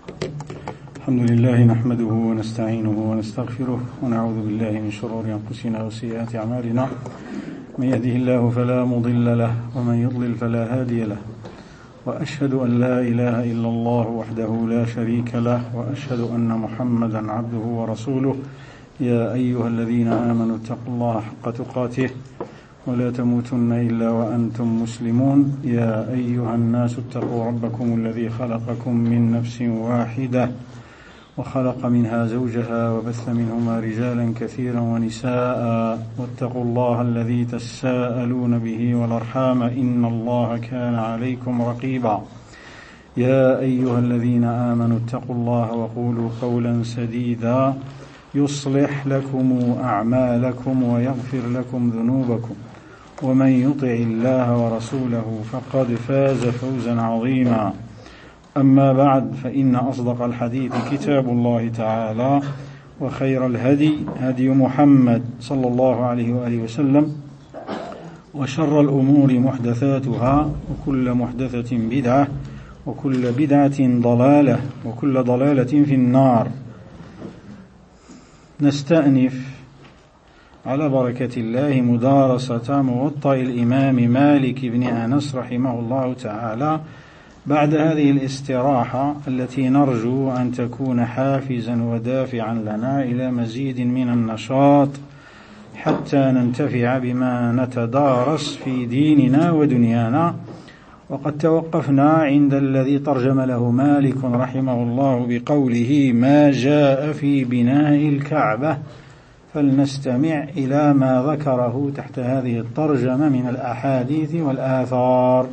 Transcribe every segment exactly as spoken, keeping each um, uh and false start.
الحمد لله نحمده ونستعينه ونستغفره ونعوذ بالله من شرور أنفسنا وسيئات أعمالنا، من يهده الله فلا مضل له ومن يضلل فلا هادي له، وأشهد أن لا إله إلا الله وحده لا شريك له، وأشهد أن محمدا عبده ورسوله. يا أيها الذين آمنوا اتقوا الله حق تقاته ولا تموتن إلا وأنتم مسلمون. يا أيها الناس اتقوا ربكم الذي خلقكم من نفس واحدة وخلق منها زوجها وبث منهما رجالا كثيرا ونساء، واتقوا الله الذي تساءلون به والأرحام إن الله كان عليكم رقيبا. يا أيها الذين آمنوا اتقوا الله وقولوا قولا سديدا يصلح لكم أعمالكم ويغفر لكم ذنوبكم، ومن يطع الله ورسوله فقد فاز فوزا عظيما. أما بعد، فإن أصدق الحديث كتاب الله تعالى، وخير الهدي هدي محمد صلى الله عليه وآله وسلم، وشر الأمور محدثاتها، وكل محدثة بدعة، وكل بدعة ضلالة، وكل ضلالة في النار. نستأنف على بركة الله مدارسة موطأ الإمام مالك بن أنس رحمه الله تعالى بعد هذه الاستراحة التي نرجو أن تكون حافزا ودافعا لنا إلى مزيد من النشاط حتى ننتفع بما نتدارس في ديننا ودنيانا. وقد توقفنا عند الذي ترجم له مالك رحمه الله بقوله: ما جاء في بناء الكعبة. فلنستمع إلى ما ذكره تحت هذه الترجمة من الأحاديث والآثار.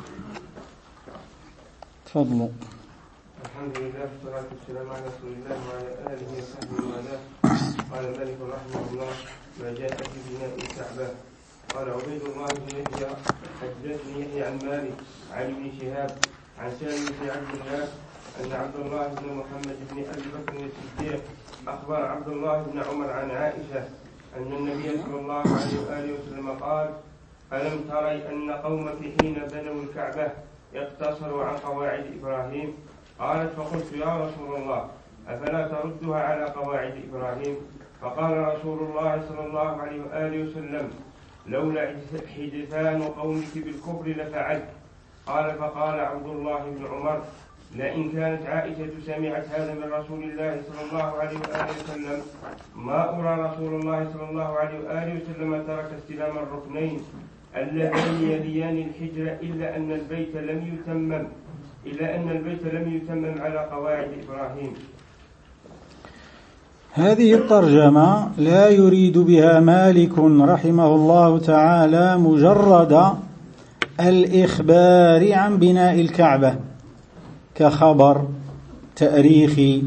تفضلوا. الحمد لله والصلاة والسلام على رسول الله وعلى آله وصحبه ومن قال مالك رحمه الله: ما جاء في بناء الكعبة. قال عبيد الله بن يحيى حدثني يحيى عن مالك عن ابن شهاب عن سالم بن عبد الله أن عبد الله بن محمد بن أبي بكر الصديق أخبر عبد الله بن عمر عن عائشة أن النبي صلى الله عليه وآله وسلم قال: ألم تري أن قومك حين بنوا الكعبة يقتصروا عن قواعد إبراهيم؟ قالت: فقلت: يا رسول الله، أفلا تردها على قواعد إبراهيم؟ فقال رسول الله صلى الله عليه وآله وسلم: لولا حدثان قومك بالكفر لفعلت. قال: فقال عبد الله بن عمر: لئن كانت عائشة سمعت هذا من رسول الله صلى الله عليه وآله وسلم ما أرى رسول الله صلى الله عليه وآله وسلم ترك استلام الركنين اللذين يليان الحجر إلا أن البيت لم يتمم إلا أن البيت لم يتمم على قواعد إبراهيم. هذه الترجمة لا يريد بها مالك رحمه الله تعالى مجرد الإخبار عن بناء الكعبة كخبر تاريخي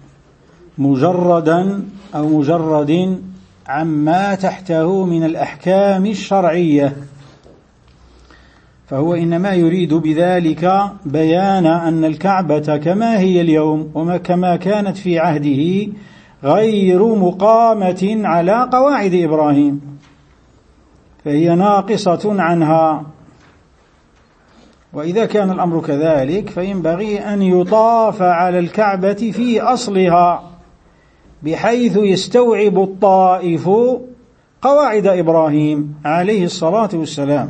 مجردا أو مجرد عما تحته من الأحكام الشرعية، فهو إنما يريد بذلك بيان أن الكعبة كما هي اليوم وما كما كانت في عهده غير مقامة على قواعد إبراهيم، فهي ناقصة عنها. وإذا كان الأمر كذلك فينبغي أن يطاف على الكعبة في أصلها بحيث يستوعب الطائف قواعد إبراهيم عليه الصلاة والسلام.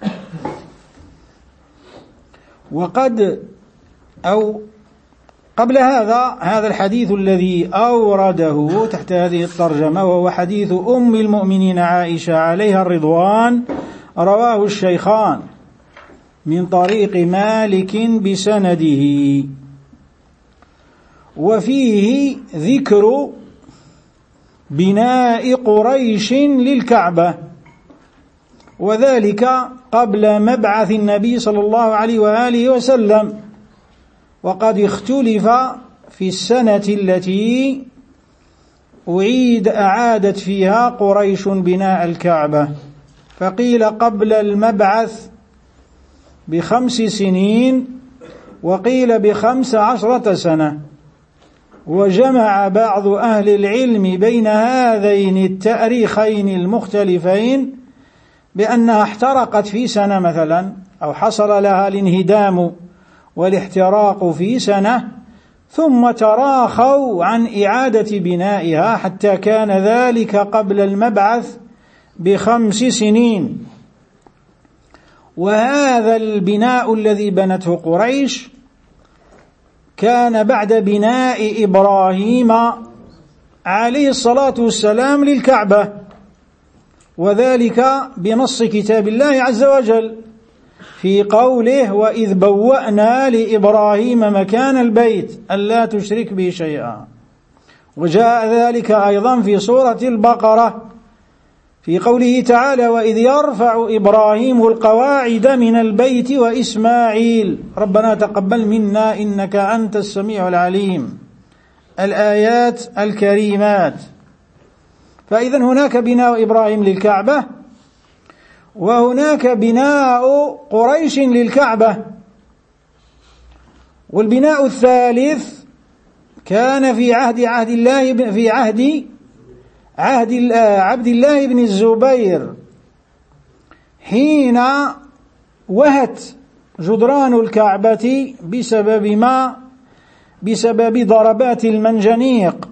وقد أو قبل هذا هذا الحديث الذي أورده تحت هذه الترجمة، وهو حديث أم المؤمنين عائشة عليها الرضوان، رواه الشيخان من طريق مالك بسنده، وفيه ذكر بناء قريش للكعبة، وذلك قبل مبعث النبي صلى الله عليه وآله وسلم. وقد اختلف في السنة التي أعيد أعادت فيها قريش بناء الكعبة، فقيل قبل المبعث بخمس سنين، وقيل بخمس عشرة سنة. وجمع بعض أهل العلم بين هذين التاريخين المختلفين بأنها احترقت في سنة مثلا، أو حصل لها الانهدام والاحتراق في سنة، ثم تراخوا عن إعادة بنائها حتى كان ذلك قبل المبعث بخمس سنين. وهذا البناء الذي بنته قريش كان بعد بناء إبراهيم عليه الصلاة والسلام للكعبة، وذلك بنص كتاب الله عز وجل في قوله: وإذ بوأنا لإبراهيم مكان البيت ألا تشرك به شيئا. وجاء ذلك أيضا في سورة البقرة في قوله تعالى: وإذ يرفع إبراهيم القواعد من البيت وإسماعيل ربنا تقبل منا إنك أنت السميع العليم. الآيات الكريمات. فإذا هناك بناء إبراهيم للكعبة، وهناك بناء قريش للكعبة. والبناء الثالث كان في عهد عهد الله في عهد عهد عبد الله بن الزبير، حين وهت جدران الكعبة بسبب ما بسبب ضربات المنجنيق،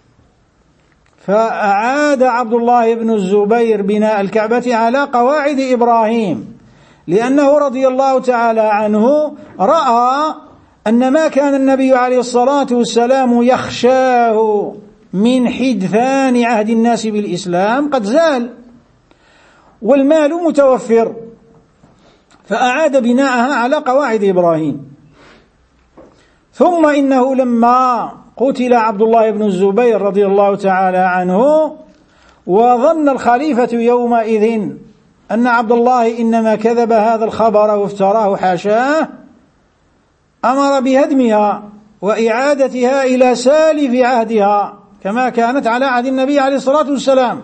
فأعاد عبد الله بن الزبير بناء الكعبة على قواعد إبراهيم، لأنه رضي الله تعالى عنه رأى أن ما كان النبي عليه الصلاة والسلام يخشاه من حدثان عهد الناس بالإسلام قد زال، والمال متوفر، فأعاد بناءها على قواعد إبراهيم. ثم إنه لما قتل عبد الله بن الزبير رضي الله تعالى عنه، وظن الخليفة يومئذ أن عبد الله إنما كذب هذا الخبر وافتراه حاشاه، أمر بهدمها وإعادتها إلى سالف عهدها كما كانت على عهد النبي عليه الصلاة والسلام.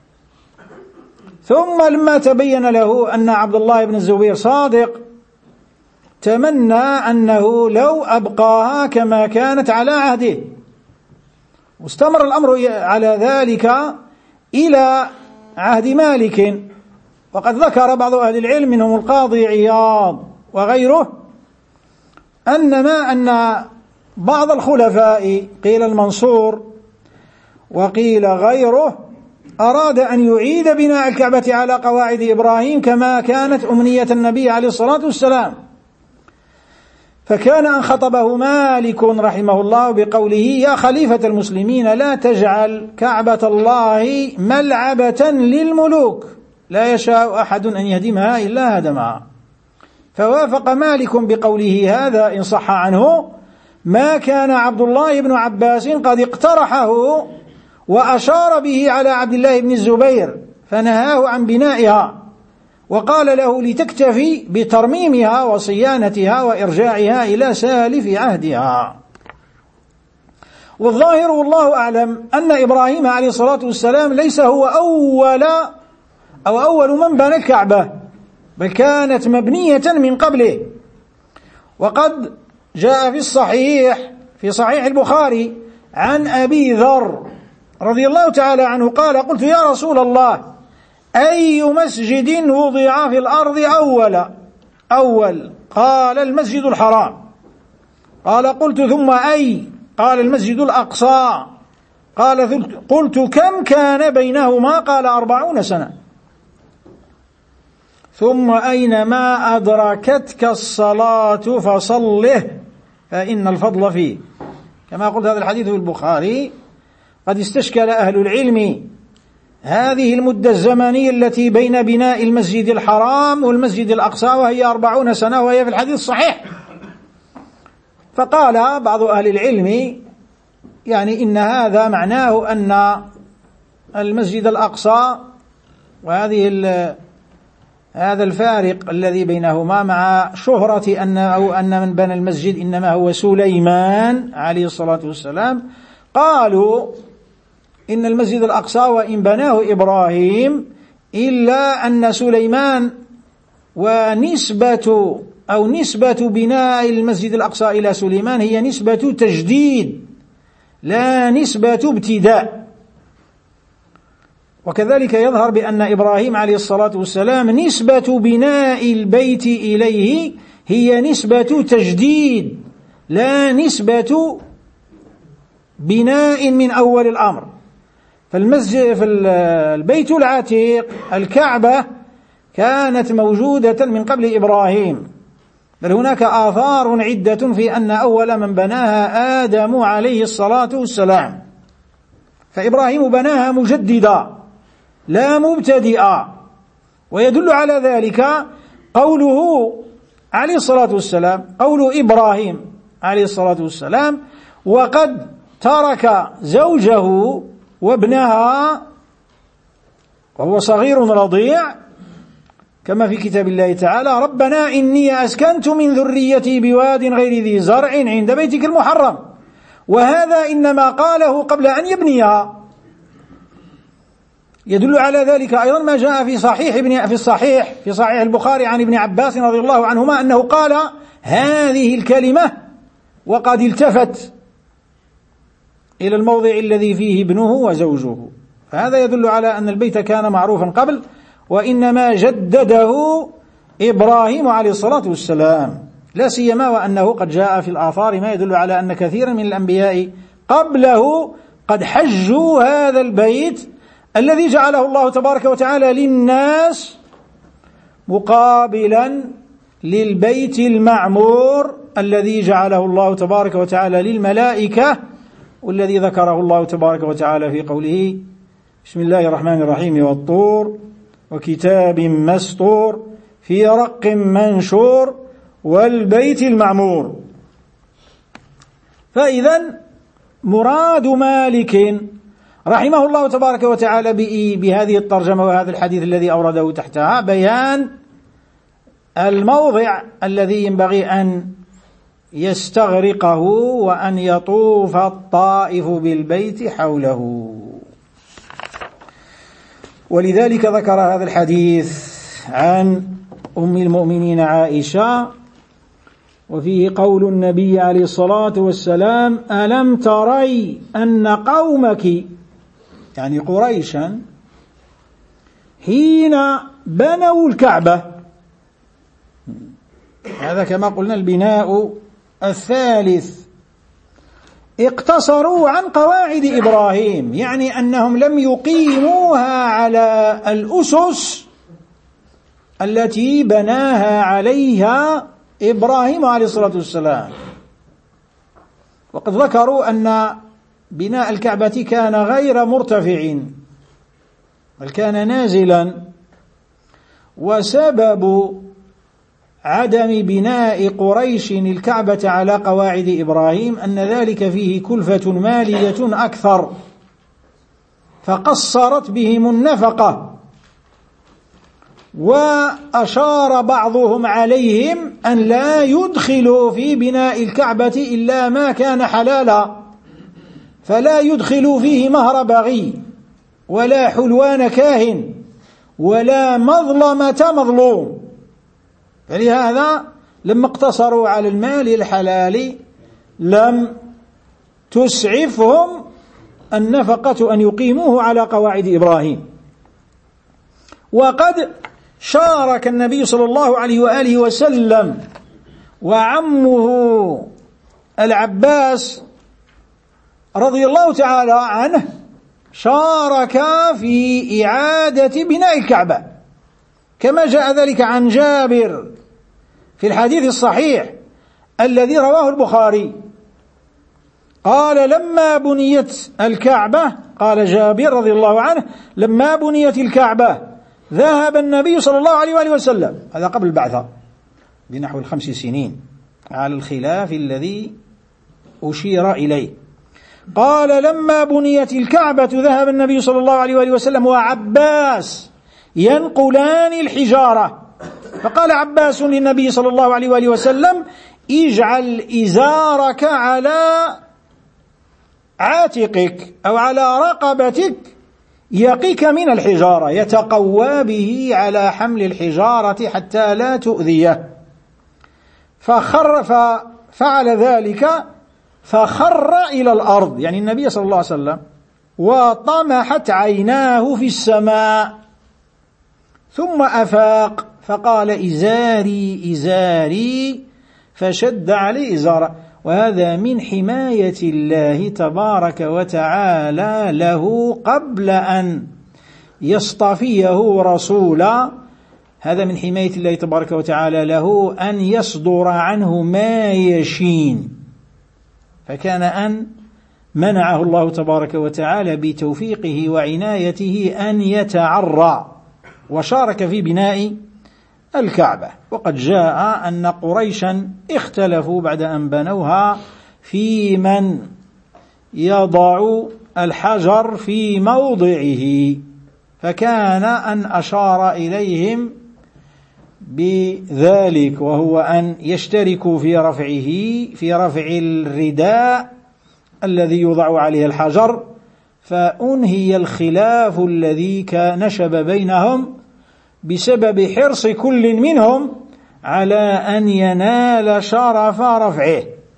ثم لما تبين له أن عبد الله بن الزبير صادق، تمنى أنه لو أبقاها كما كانت على عهده، واستمر الأمر على ذلك إلى عهد مالك. وقد ذكر بعض أهل العلم منهم القاضي عياض وغيره أن ما أن بعض الخلفاء، قيل المنصور وقيل غيره، أراد أن يعيد بناء الكعبة على قواعد إبراهيم كما كانت أمنية النبي عليه الصلاة والسلام، فكان أن خطبه مالك رحمه الله بقوله: يا خليفة المسلمين لا تجعل كعبة الله ملعبة للملوك لا يشاء أحد أن يهدمها إلا هدمها. فوافق مالك بقوله هذا إن صح عنه ما كان عبد الله بن عباس قد اقترحه وأشار به على عبد الله بن الزبير فنهاه عن بنائها، وقال له لتكتفي بترميمها وصيانتها وإرجاعها إلى سالف عهدها. والظاهر والله أعلم أن إبراهيم عليه الصلاة والسلام ليس هو أول أو أول من بنى الكعبة، بل كانت مبنية من قبله. وقد جاء في الصحيح في صحيح البخاري عن أبي ذر رضي الله تعالى عنه قال: قلت يا رسول الله أي مسجد وضع في الأرض أول أول قال: المسجد الحرام. قال: قلت ثم أي؟ قال: المسجد الأقصى. قال: قلت كم كان بينهما؟ قال: أربعون سنة. ثم أينما أدركتك الصلاة فصله فإن الفضل فيه. كما قلت هذا الحديث في البخاري. قد استشكل أهل العلم هذه المدة الزمنية التي بين بناء المسجد الحرام والمسجد الأقصى، وهي أربعون سنة، وهي في الحديث الصحيح. فقال بعض أهل العلم يعني إن هذا معناه أن المسجد الأقصى وهذه هذا الفارق الذي بينهما مع شهرة أن أو أن من بنى المسجد إنما هو سليمان عليه الصلاة والسلام، قالوا إن المسجد الأقصى وإن بناه إبراهيم إلا أن سليمان ونسبة أو نسبة بناء المسجد الأقصى إلى سليمان هي نسبة تجديد لا نسبة ابتداء. وكذلك يظهر بأن إبراهيم عليه الصلاة والسلام نسبة بناء البيت إليه هي نسبة تجديد لا نسبة بناء من أول الأمر. فالمسجد في البيت العتيق الكعبة كانت موجودة من قبل إبراهيم، بل هناك آثار عدة في أن أول من بناها آدم عليه الصلاة والسلام، فإبراهيم بناها مجددا لا مبتدئا. ويدل على ذلك قوله عليه الصلاة والسلام، قول إبراهيم عليه الصلاة والسلام: وقد ترك زوجه وابنها وهو صغير رضيع، كما في كتاب الله تعالى: ربنا إني أسكنت من ذريتي بواد غير ذي زرع عند بيتك المحرم. وهذا إنما قاله قبل أن يبنيها. يدل على ذلك أيضا ما جاء في صحيح ابن في الصحيح في صحيح البخاري عن ابن عباس رضي الله عنهما أنه قال هذه الكلمة وقد التفت إلى الموضع الذي فيه ابنه وزوجه. فهذا يدل على أن البيت كان معروفا قبل، وإنما جدده إبراهيم عليه الصلاة والسلام، لا سيما وأنه قد جاء في الآثار ما يدل على أن كثيرا من الأنبياء قبله قد حجوا هذا البيت الذي جعله الله تبارك وتعالى للناس مقابلا للبيت المعمور الذي جعله الله تبارك وتعالى للملائكة، والذي ذكره الله تبارك وتعالى في قوله: بسم الله الرحمن الرحيم: والطور وكتاب مسطور في رق منشور والبيت المعمور. فإذا مراد مالك رحمه الله تبارك وتعالى بهذه الترجمة وهذا الحديث الذي أورده تحتها بيان الموضع الذي ينبغي أن يستغرقه وأن يطوف الطائف بالبيت حوله. ولذلك ذكر هذا الحديث عن أم المؤمنين عائشة، وفيه قول النبي عليه الصلاة والسلام: ألم تري أن قومك، يعني قريشا، حين بنوا الكعبة، هذا كما قلنا البناء الثالث، اقتصروا عن قواعد إبراهيم، يعني أنهم لم يقيموها على الأسس التي بناها عليها إبراهيم عليه الصلاة والسلام. وقد ذكروا أن بناء الكعبة كان غير مرتفع بل كان نازلا، وسبب عدم بناء قريش الكعبة على قواعد إبراهيم أن ذلك فيه كلفة مالية أكثر، فقصرت بهم النفقة. وأشار بعضهم عليهم أن لا يدخلوا في بناء الكعبة إلا ما كان حلالا، فلا يدخلوا فيه مهر بغي ولا حلوان كاهن ولا مظلمة مظلوم. فلهذا لما اقتصروا على المال الحلال لم تسعفهم النفقة أن يقيموه على قواعد إبراهيم. وقد شارك النبي صلى الله عليه وآله وسلم وعمه العباس رضي الله تعالى عنه شارك في إعادة بناء الكعبة، كما جاء ذلك عن جابر في الحديث الصحيح الذي رواه البخاري قال: لما بنيت الكعبة، قال جابر رضي الله عنه: لما بنيت الكعبة ذهب النبي صلى الله عليه وآله وسلم، هذا قبل البعثة بنحو الخمس سنين على الخلاف الذي أشير إليه. قال: لما بنيت الكعبة ذهب النبي صلى الله عليه وآله وسلم وعباس ينقلان الحجارة، فقال عباس للنبي صلى الله عليه وآله وسلم: اجعل إزارك على عاتقك أو على رقبتك يقيك من الحجارة، يتقوى به على حمل الحجارة حتى لا تؤذيه. فخر ففعل ذلك فخر إلى الأرض، يعني النبي صلى الله عليه وسلم، وطمحت عيناه في السماء، ثم أفاق فقال: إزاري إزاري، فشد عليه إزاره. وهذا من حماية الله تبارك وتعالى له قبل أن يصطفيه رسولا. هذا من حماية الله تبارك وتعالى له أن يصدر عنه ما يشين، فكان أن منعه الله تبارك وتعالى بتوفيقه وعنايته أن يتعرى وشارك في بناء الكعبة. وقد جاء أن قريشا اختلفوا بعد أن بنوها في من يضع الحجر في موضعه، فكان أن أشار إليهم بذلك، وهو أن يشتركوا في رفعه في رفع الرداء الذي يوضع عليه الحجر، فأنهي الخلاف الذي نشب بينهم بسبب حرص كل منهم على أن ينال شرف رفعه.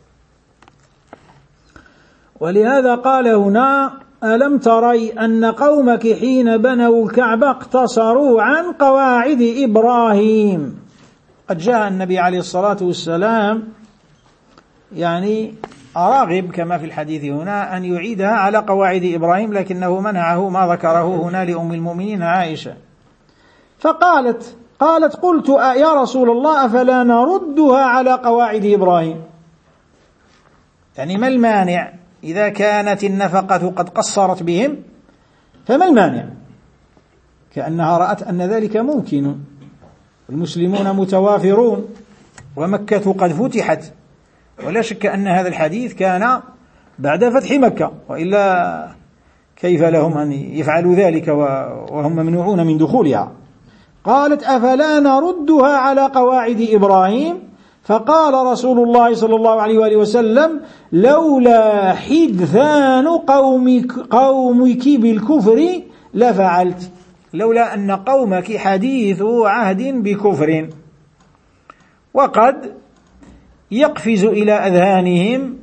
ولهذا قال هنا: ألم تري أن قومك حين بنوا الكعبة اقتصروا عن قواعد إبراهيم. قد جاء النبي عليه الصلاة والسلام يعني راغب كما في الحديث هنا أن يعيدها على قواعد إبراهيم، لكنه منعه ما ذكره هنا لأم المؤمنين عائشة، فقالت قالت قلت يا رسول الله أفلا نردها على قواعد إبراهيم؟ يعني ما المانع إذا كانت النفقة قد قصرت بهم، فما المانع؟ كأنها رأت أن ذلك ممكن، المسلمون متوافرون ومكة قد فتحت، ولا شك أن هذا الحديث كان بعد فتح مكة، وإلا كيف لهم أن يفعلوا ذلك وهم ممنوعون من دخولها؟ قالت أفلا نردها على قواعد إبراهيم؟ فقال رسول الله صلى الله عليه وآله وسلم: لولا حدثان قومك, قومك بالكفر لفعلت. لولا أن قومك حديث عهد بكفر. وقد يقفز إلى أذهانهم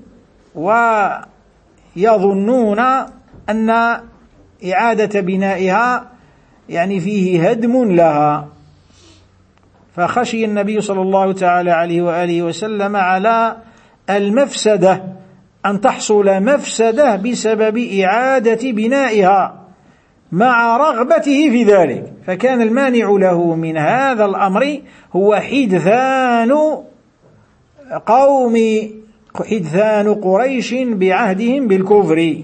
ويظنون أن إعادة بنائها يعني فيه هدم لها، فخشي النبي صلى الله تعالى عليه وآله وسلم على المفسدة، أن تحصل مفسدة بسبب إعادة بنائها مع رغبته في ذلك، فكان المانع له من هذا الأمر هو حدثان قوم حدثان قريش بعهدهم بالكفر.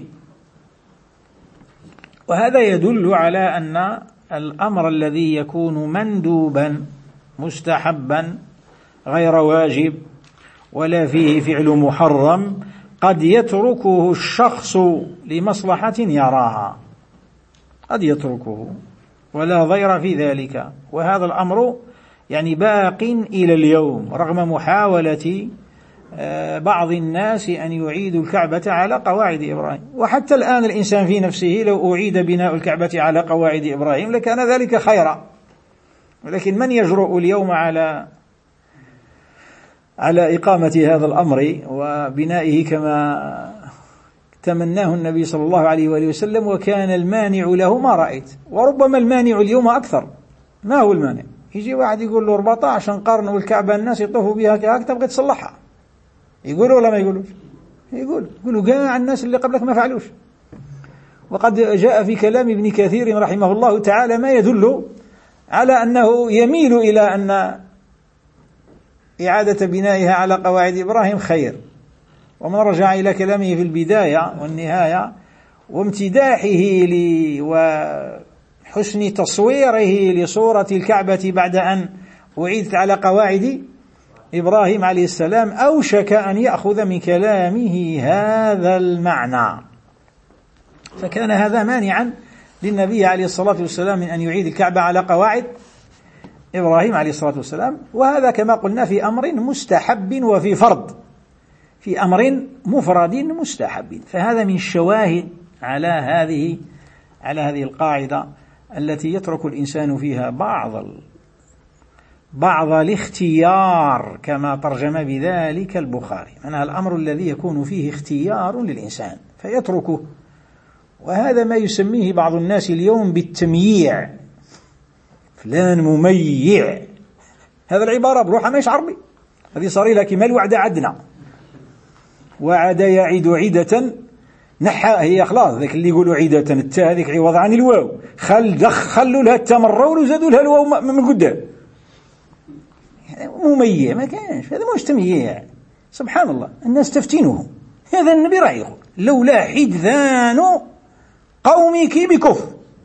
وهذا يدل على أن الأمر الذي يكون مندوبا مستحبا غير واجب ولا فيه فعل محرم قد يتركه الشخص لمصلحة يراها، قد يتركه ولا ضير في ذلك، وهذا الأمر يعني باق إلى اليوم رغم محاولة بعض الناس أن يعيدوا الكعبة على قواعد إبراهيم. وحتى الآن الإنسان في نفسه لو أعيد بناء الكعبة على قواعد إبراهيم لكان ذلك خيرا، ولكن من يجرؤ اليوم على على إقامة هذا الأمر وبنائه كما تمناه النبي صلى الله عليه وآله وسلم؟ وكان المانع له ما رأيت، وربما المانع اليوم أكثر. ما هو المانع؟ يجي واحد يقول له اربطة عشان قرن والكعبة الناس يطوفوا بها كهك تبغي تصلحها، يقولوا ولا ما يقولوش؟ يقول يقولوا جاء الناس اللي قبلك ما فعلوش. وقد جاء في كلام ابن كثير رحمه الله تعالى ما يدل على أنه يميل إلى أن إعادة بنائها على قواعد إبراهيم خير. ومن رجع إلى كلامه في البداية والنهاية وامتداحه وحسن تصويره لصورة الكعبة بعد أن أعيدت على قواعد إبراهيم عليه السلام، أوشك أن يأخذ من كلامه هذا المعنى، فكان هذا مانعا للنبي عليه الصلاة والسلام من أن يعيد الكعبة على قواعد إبراهيم عليه الصلاة والسلام. وهذا كما قلنا في أمر مستحب وفي فرض، في أمر مفرد مستحب، فهذا من الشواهد على هذه على هذه القاعدة التي يترك الإنسان فيها بعض بعض الاختيار كما ترجم بذلك البخاري، منها الأمر الذي يكون فيه اختيار للإنسان فيتركه. وهذا ما يسميه بعض الناس اليوم بالتمييع، فلان مميع، هذا العبارة بروحها ماهيش عربي، هذه صار لها كما الوعد عدنا، وعد يعد عدة نحى، هي خلاص ذاك اللي يقولوا عدة التاء هذيك عوض عن الواو، خل دخلوا لها التاء مرة وزادوا لها الواو من قدام، مميع ما كانش، هذا مش تمييع. سبحان الله، الناس تفتنهم. هذا النبي راه يقول لولا حدثان قومك بكفر.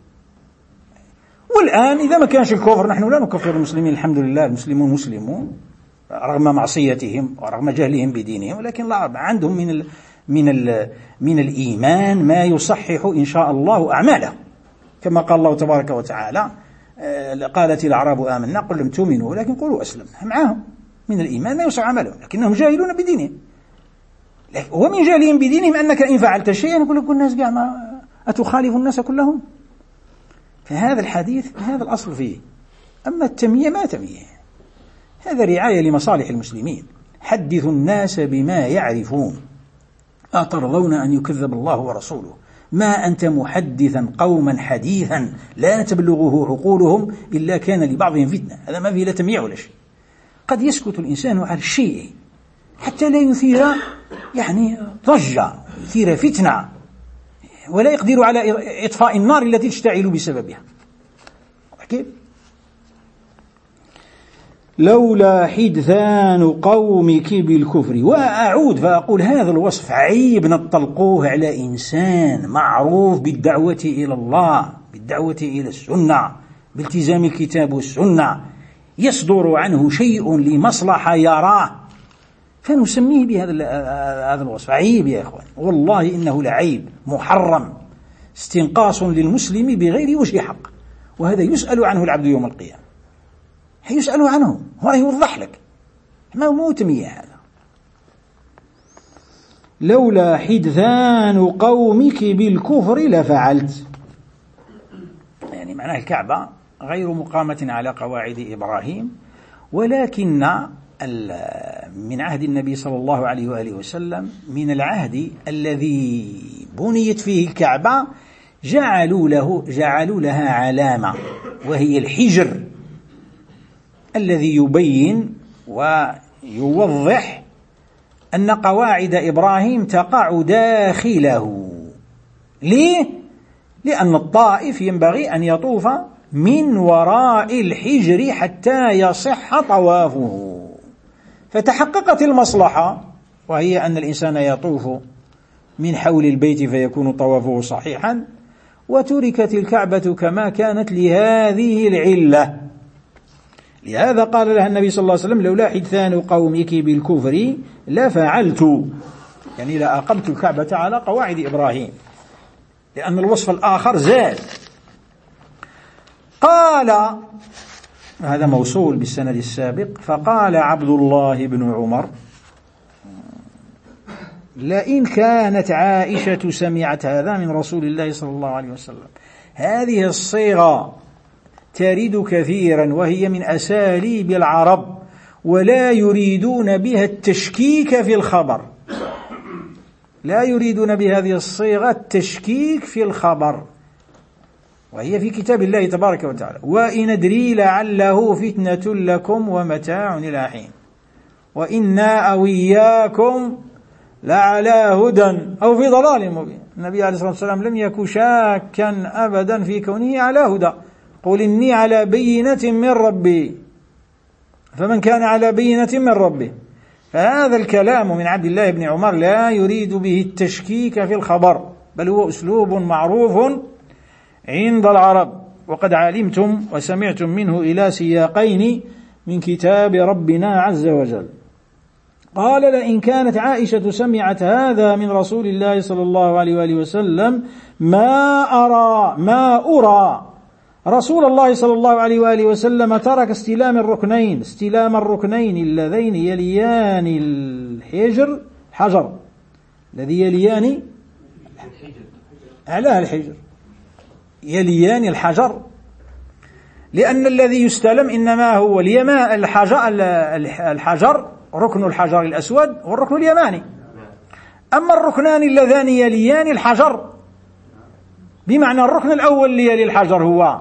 والآن إذا ما كانش الكفر، نحن لا نكفر المسلمين الحمد لله، المسلمون مسلمون رغم معصيتهم ورغم جهلهم بدينهم، ولكن الله عندهم من ال من ال من الإيمان ما يصحح إن شاء الله أعمالهم، كما قال الله تبارك وتعالى قالت الأعراب آمنا قل لم تؤمنوا ولكن قولوا أسلمنا. معهم من الإيمان ما يصحح عملهم، لكنهم جاهلون بدينهم. ومن جهلهم بدينهم أنك إن فعلت شيئا يقول لك الناس قاع ما أتخالف الناس كلهم. فهذا الحديث هذا الأصل فيه. أما التمييع ما تمييع، هذا رعاية لمصالح المسلمين. حدثوا الناس بما يعرفون، أترضون أن يكذب الله ورسوله؟ ما أنت محدثا قوما حديثا لا تبلغه عقولهم إلا كان لبعضهم فتنة. هذا ما فيه لا تمييع ولا شيء. قد يسكت الإنسان على الشيء حتى لا يثير يعني ضجة، يثير فتنة، ولا يقدر على إطفاء النار التي تشتعل بسببها. كيف؟ لولا حدثان قومك بالكفر. وأعود فأقول هذا الوصف عيب نطلقوه على إنسان معروف بالدعوة إلى الله، بالدعوة إلى السنة، بالتزام الكتاب والسنة، يصدر عنه شيء لمصلحة يراه فنسميه بهذا هذا الوصف. عيب يا إخوان، والله إنه لعيب محرم، استنقاص للمسلم بغير وجه حق، وهذا يسأل عنه العبد يوم القيامة، هيسأل عنه، هو يوضح لك، ما هو تمييع هذا. لولا حدثان قومك بالكفر لفعلت، يعني معناه الكعبة غير مقامة على قواعد إبراهيم، ولكن من عهد النبي صلى الله عليه وآله وسلم، من العهد الذي بنيت فيه الكعبة، جعلوا له جعلوا لها علامة، وهي الحجر الذي يبين ويوضح أن قواعد إبراهيم تقع داخله. ليه؟ لأن الطائف ينبغي أن يطوف من وراء الحجر حتى يصح طوافه، فتحققت المصلحة، وهي أن الإنسان يطوف من حول البيت فيكون طوافه صحيحا، وتركت الكعبة كما كانت لهذه العلة. لهذا قال لها النبي صلى الله عليه وسلم لولا حدثان قومك بالكفر لفعلت، يعني لا أقمت الكعبة على قواعد إبراهيم، لأن الوصف الآخر زاد. قال، هذا موصول بالسند السابق، فقال عبد الله بن عمر لئن كانت عائشة سمعت هذا من رسول الله صلى الله عليه وسلم. هذه الصيغة ترد كثيرا، وهي من أساليب العرب، ولا يريدون بها التشكيك في الخبر، لا يريدون بهذه الصيغة التشكيك في الخبر، وهي في كتاب الله تبارك وتعالى. وإن أدري لعله فتنة لكم ومتاع إلى حين وإنا أو إياكم لعلى هدى أو في ضلال مبين. النبي عليه الصلاة والسلام لم يكن شاكا أبدا في كونه على هدى، قل إني على بينة من ربي، فمن كان على بينة من ربه. فهذا الكلام من عبد الله بن عمر لا يريد به التشكيك في الخبر، بل هو أسلوب معروف عند العرب، وقد علمتم وسمعتم منه إلى سياقين من كتاب ربنا عز وجل. قال لئن كانت عائشة سمعت هذا من رسول الله صلى الله عليه وآله وسلم ما أرى ما أرى رسول الله صلى الله عليه وآله وسلم ترك استلام الركنين استلام الركنين اللذين يليان الحجر حجر الذي يليان أعلاه الحجر يليان الحجر، لأن الذي يستلم إنما هو اليماء الحجر, الحجر ركن الحجر الأسود والركن اليماني. أما الركنان اللذان يليان الحجر بمعنى الركن الأول اللي يلي الحجر هو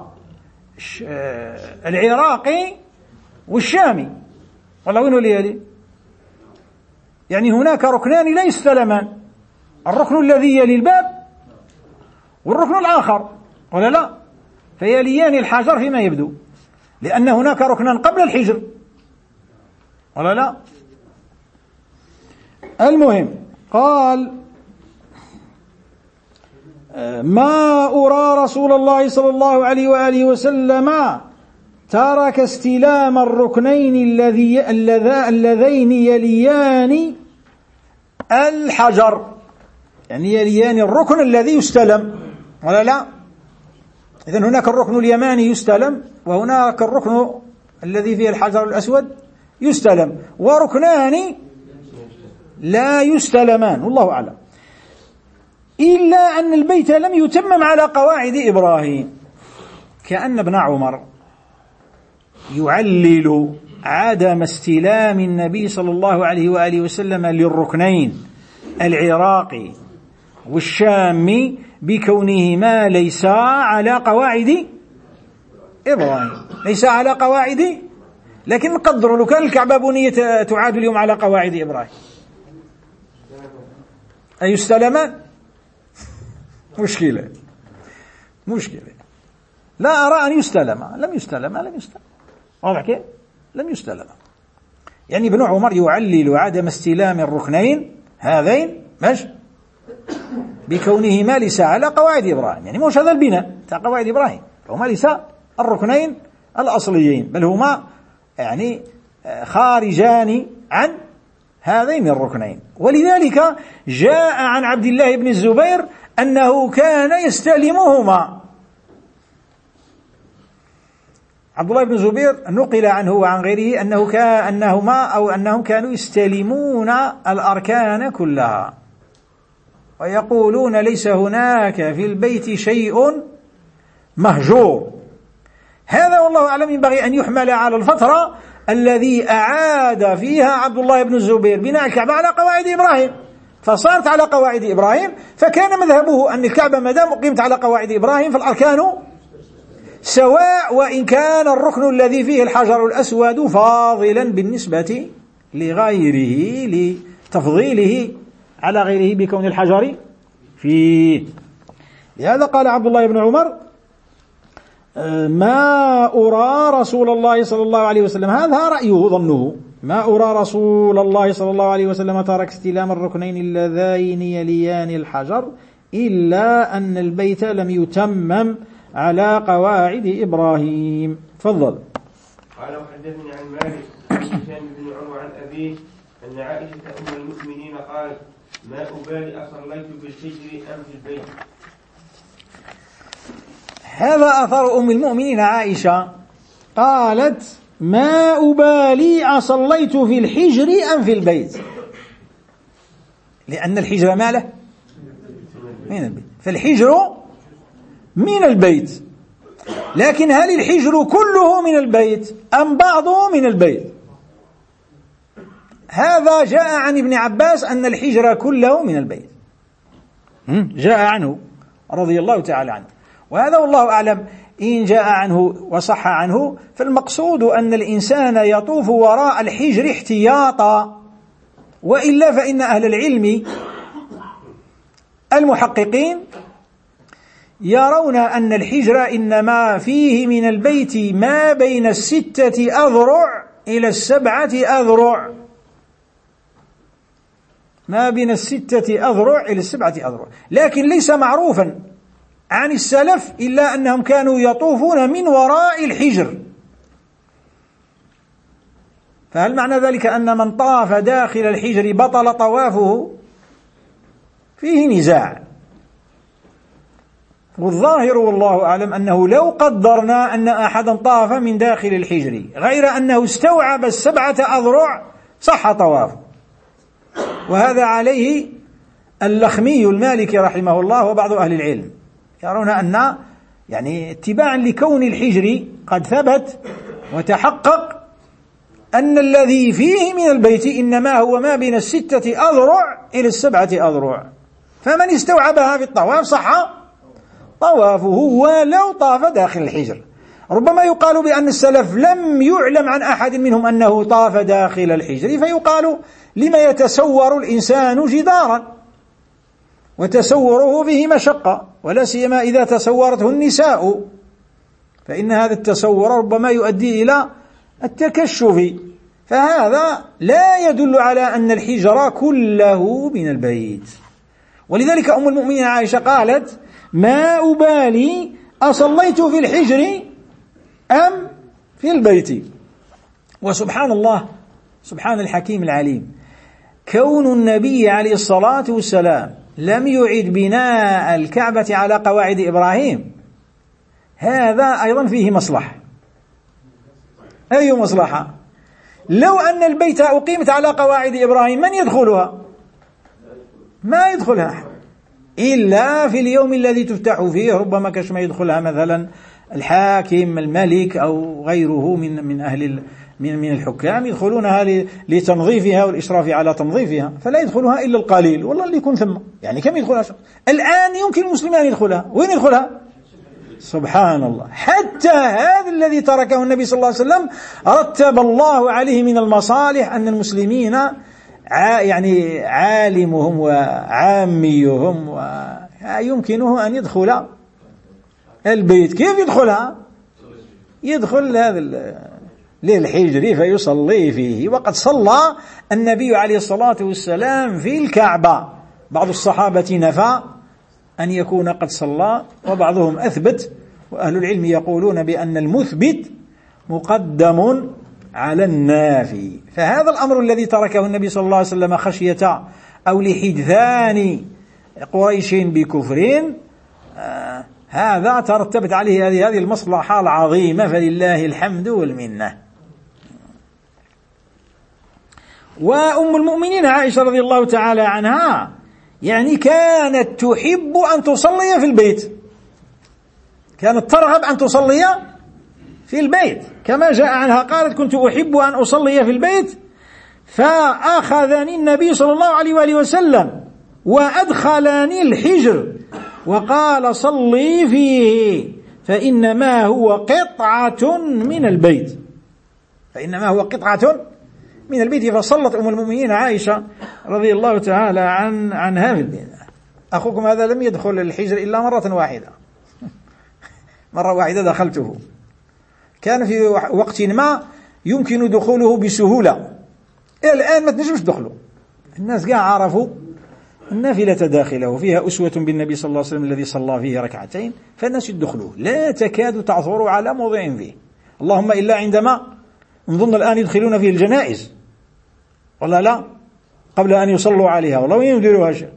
العراقي والشامي، والله وين اللي يلي يعني هناك ركنان لا يستلمان، الركن الذي يلي الباب والركن الآخر، ولا لا؟ فيليان الحجر فيما يبدو، لأن هناك ركنا قبل الحجر، ولا لا؟ المهم قال: ما أرى رسول الله صلى الله عليه وآله وسلم ترك استلام الركنين الذي اللذين يليان الحجر، يعني يليان الركن الذي يستلم، ولا لا؟ إذن هناك الركن اليماني يستلم، وهناك الركن الذي فيه الحجر الأسود يستلم، وركنان لا يستلمان، والله أعلم. إلا أن البيت لم يتمم على قواعد إبراهيم، كأن ابن عمر يعلل عدم استلام النبي صلى الله عليه وآله وسلم للركنين العراقي والشامي بكونهما ليس على قواعد إبراهيم، ليس على قواعد، لكن نقدر لو كان الكعبة بنية تعاد اليوم على قواعد إبراهيم أيستلمان؟ مشكلة مشكلة لا أرى أن يستلم، لم يستلم لم يستلم واضح كيف؟ لم يستلم. يعني ابن عمر يعلل عدم استلام الركنين هذين ماشي بكونهما ليس على قواعد إبراهيم، يعني مش هذا البناء تاع قواعد إبراهيم، هما ليس الركنين الأصليين، بل هما يعني خارجان عن هذين الركنين. ولذلك جاء عن عبد الله بن الزبير أنه كان يستلمهما. عبد الله بن الزبير نقل عنه وعن غيره أنه كان أنهما أو أنهم كانوا يستلمون الأركان كلها، ويقولون ليس هناك في البيت شيء مهجور. هذا والله أعلم ينبغي أن يحمل على الفترة الذي أعاد فيها عبد الله بن الزبير بناء الكعبة على قواعد إبراهيم، فصارت على قواعد إبراهيم، فكان مذهبه أن الكعبة ما دام أقيمت على قواعد إبراهيم فالأركان سواء، وإن كان الركن الذي فيه الحجر الأسود فاضلا بالنسبة لغيره لتفضيله على غيره بكون الحجر فيه. لهذا قال عبد الله بن عمر: ما أرى رسول الله صلى الله عليه وسلم، هذا رأيه ظنه، ما أرى رسول الله صلى الله عليه وسلم ترك استلام الركنين اللذين يليان الحجر إلا أن البيت لم يتمم على قواعد إبراهيم. تفضل. قال: وحدثني عن مالك عن هشام بن عروة عن أبيه أن عائشة أم المؤمنين قالت: ما أبالي أصليت بالحجر أم في البيت. هذا أثر أم المؤمنين عائشة قالت: ما أبالي أصليت في الحجر أم في البيت، لأن الحجر ماله من البيت، فالحجر من البيت، لكن هل الحجر كله من البيت أم بعضه من البيت؟ هذا جاء عن ابن عباس أن الحجر كله من البيت، جاء عنه رضي الله تعالى عنه، وهذا والله أعلم إن جاء عنه وصح عنه، فالمقصود أن الإنسان يطوف وراء الحجر احتياطا، وإلا فإن أهل العلم المحققين يرون أن الحجر إنما فيه من البيت ما بين الستة أذرع إلى السبعة أذرع، ما بين الستة أذرع إلى السبعة أذرع، لكن ليس معروفا عن السلف إلا أنهم كانوا يطوفون من وراء الحجر. فهل معنى ذلك أن من طاف داخل الحجر بطل طوافه؟ فيه نزاع، والظاهر والله أعلم أنه لو قدرنا أن أحدا طاف من داخل الحجر غير أنه استوعب السبعة أذرع صح طوافه، وهذا عليه اللخمي المالكي رحمه الله وبعض أهل العلم، يرون أن يعني اتباعا لكون الحجر قد ثبت وتحقق أن الذي فيه من البيت إنما هو ما بين الستة أذرع إلى السبعة أذرع، فمن استوعبها في الطواف صح طوافه ولو طاف داخل الحجر. ربما يقال بأن السلف لم يعلم عن أحد منهم أنه طاف داخل الحجر، فيقال لما يتسور الإنسان جدارا، وتسوره فيه مشقة، ولا سيما إذا تسورته النساء، فإن هذا التسور ربما يؤدي إلى التكشف، فهذا لا يدل على أن الحجر كله من البيت. ولذلك أم المؤمنين عائشة قالت: ما أبالي أصليت في الحجر أم في البيت. وسبحان الله، سبحان الحكيم العليم، كون النبي عليه الصلاة والسلام لم يعد بناء الكعبة على قواعد إبراهيم، هذا أيضا فيه مصلحة. أي مصلحة؟ لو أن البيت أقيمت على قواعد إبراهيم من يدخلها؟ ما يدخلها إلا في اليوم الذي تفتح فيه، ربما كشما يدخلها مثلا الحاكم الملك أو غيره من من أهل من من الحكام، يدخلونها لتنظيفها والإشراف على تنظيفها، فلا يدخلها إلا القليل، والله اللي يكون ثم، يعني كم يدخلها؟ الآن يمكن المسلمين أن يدخلها، وين يدخلها؟ سبحان الله، حتى هذا الذي تركه النبي صلى الله عليه وسلم رتب الله عليه من المصالح أن المسلمين يعني عالمهم وعاميهم ويمكنه أن يدخل البيت. كيف يدخلها؟ يدخل هذا للحجر فيصلي فيه. وقد صلى النبي عليه الصلاة والسلام في الكعبة، بعض الصحابة نفى أن يكون قد صلى، وبعضهم أثبت، وأهل العلم يقولون بأن المثبت مقدم على النافي. فهذا الأمر الذي تركه النبي صلى الله عليه وسلم خشية أو لحدثان قريش بكفرين، آه هذا ترتبت عليه هذه هذه المصلحة العظيمة، فلله الحمد والمنة. وأم المؤمنين عائشة رضي الله تعالى عنها يعني كانت تحب أن تصلي في البيت، كانت ترغب أن تصلي في البيت، كما جاء عنها قالت: كنت أحب أن أصلي في البيت فأخذني النبي صلى الله عليه وآله وسلم وأدخلني الحجر وقال: صلي فيه فإنما هو قطعة من البيت، فإنما هو قطعة من البيت. فصلت أم المؤمنين عائشة رضي الله تعالى عن عنها في البيت. أخوكم هذا لم يدخل الحجر إلا مرة واحدة، مرة واحدة دخلته، كان في وقت ما يمكن دخوله بسهولة، الآن ما تنجمش تدخله، الناس قاع عرفوا النافلة داخله فيها أسوة بالنبي صلى الله عليه وسلم الذي صلى فيه ركعتين، فالناس يدخلوه لا تكاد تعثر على موضع فيه، اللهم إلا عندما نظن الآن يدخلون فيه الجنائز، ولا لا، قبل أن يصلوا عليها، والله ينديروها شيء.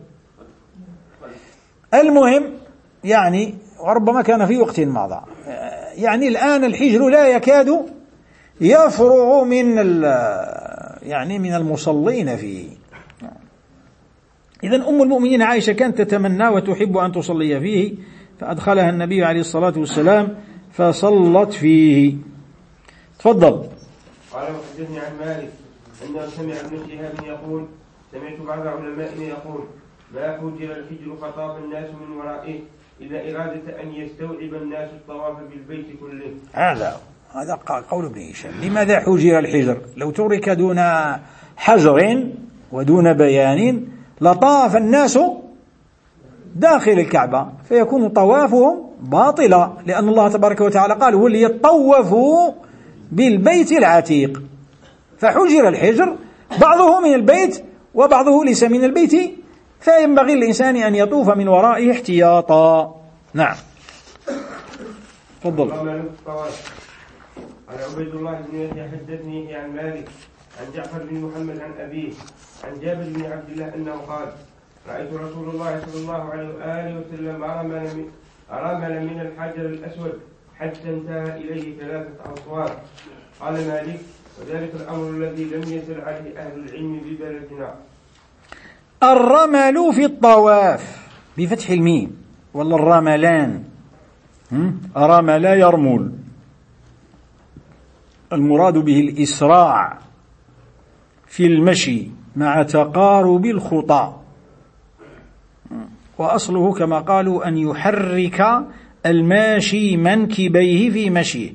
المهم يعني وربما كان في وقت ماضى، يعني الآن الحجر لا يكاد يفرغ من يعني من المصلين فيه. إذن أم المؤمنين عائشة كانت تتمنى وتحب أن تصلي فيه، فأدخلها النبي عليه الصلاة والسلام فصلت فيه. تفضل. قال: وحدثني عن مالك أنه سمع ابن شهاب يقول: سمعت بعض علمائنا يقول: ما حجر الحجر فطاف الناس من ورائه إلا إرادة أن يستوعب الناس الطواف بالبيت كله. هذا هذا قول ابن هشام. لماذا حجر الحجر؟ لو ترك دون حجر ودون بيان لطاف الناس داخل الكعبة، فيكون طوافهم باطلا، لأن الله تبارك وتعالى قال: وليطوفوا بالبيت العتيق. فحجر الحجر بعضه من البيت وبعضه ليس من البيت، فينبغي الإنسان أن يطوف من ورائه احتياطا. نعم. تفضل. قال عبيد الله بن يحيى حدثني عن مالك عن جعفر بن محمد عن أبيه عن جابر بن عبد الله أنه قال: رأيت رسول الله صلى الله عليه وآله وسلم أرمل من الحجر الأسود حتى انتهى إليه ثلاثة أصوات. قال مالك: وذلك الأمر الذي لم يزل عليه أهل العلم ببلدنا. الرمل في الطواف بفتح الميم ولا الرملان؟ رمل يرمل، المراد به الإسراع في المشي مع تقارب الخطى، وأصله كما قالوا أن يحرك الماشي منكبيه في مشيه.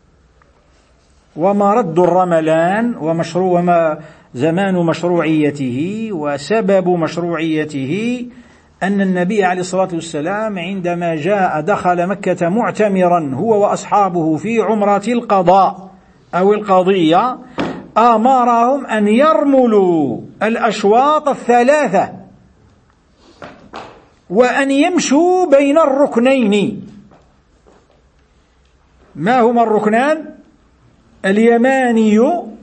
ومرد الرملان ومشروع وما زمان مشروعيته وسبب مشروعيته أن النبي عليه الصلاة والسلام عندما جاء دخل مكة معتمرا هو وأصحابه في عمرة القضاء أو القضية، أمرهم أن يرملوا الأشواط الثلاثة وأن يمشوا بين الركنين. ما هما الركنان؟ اليماني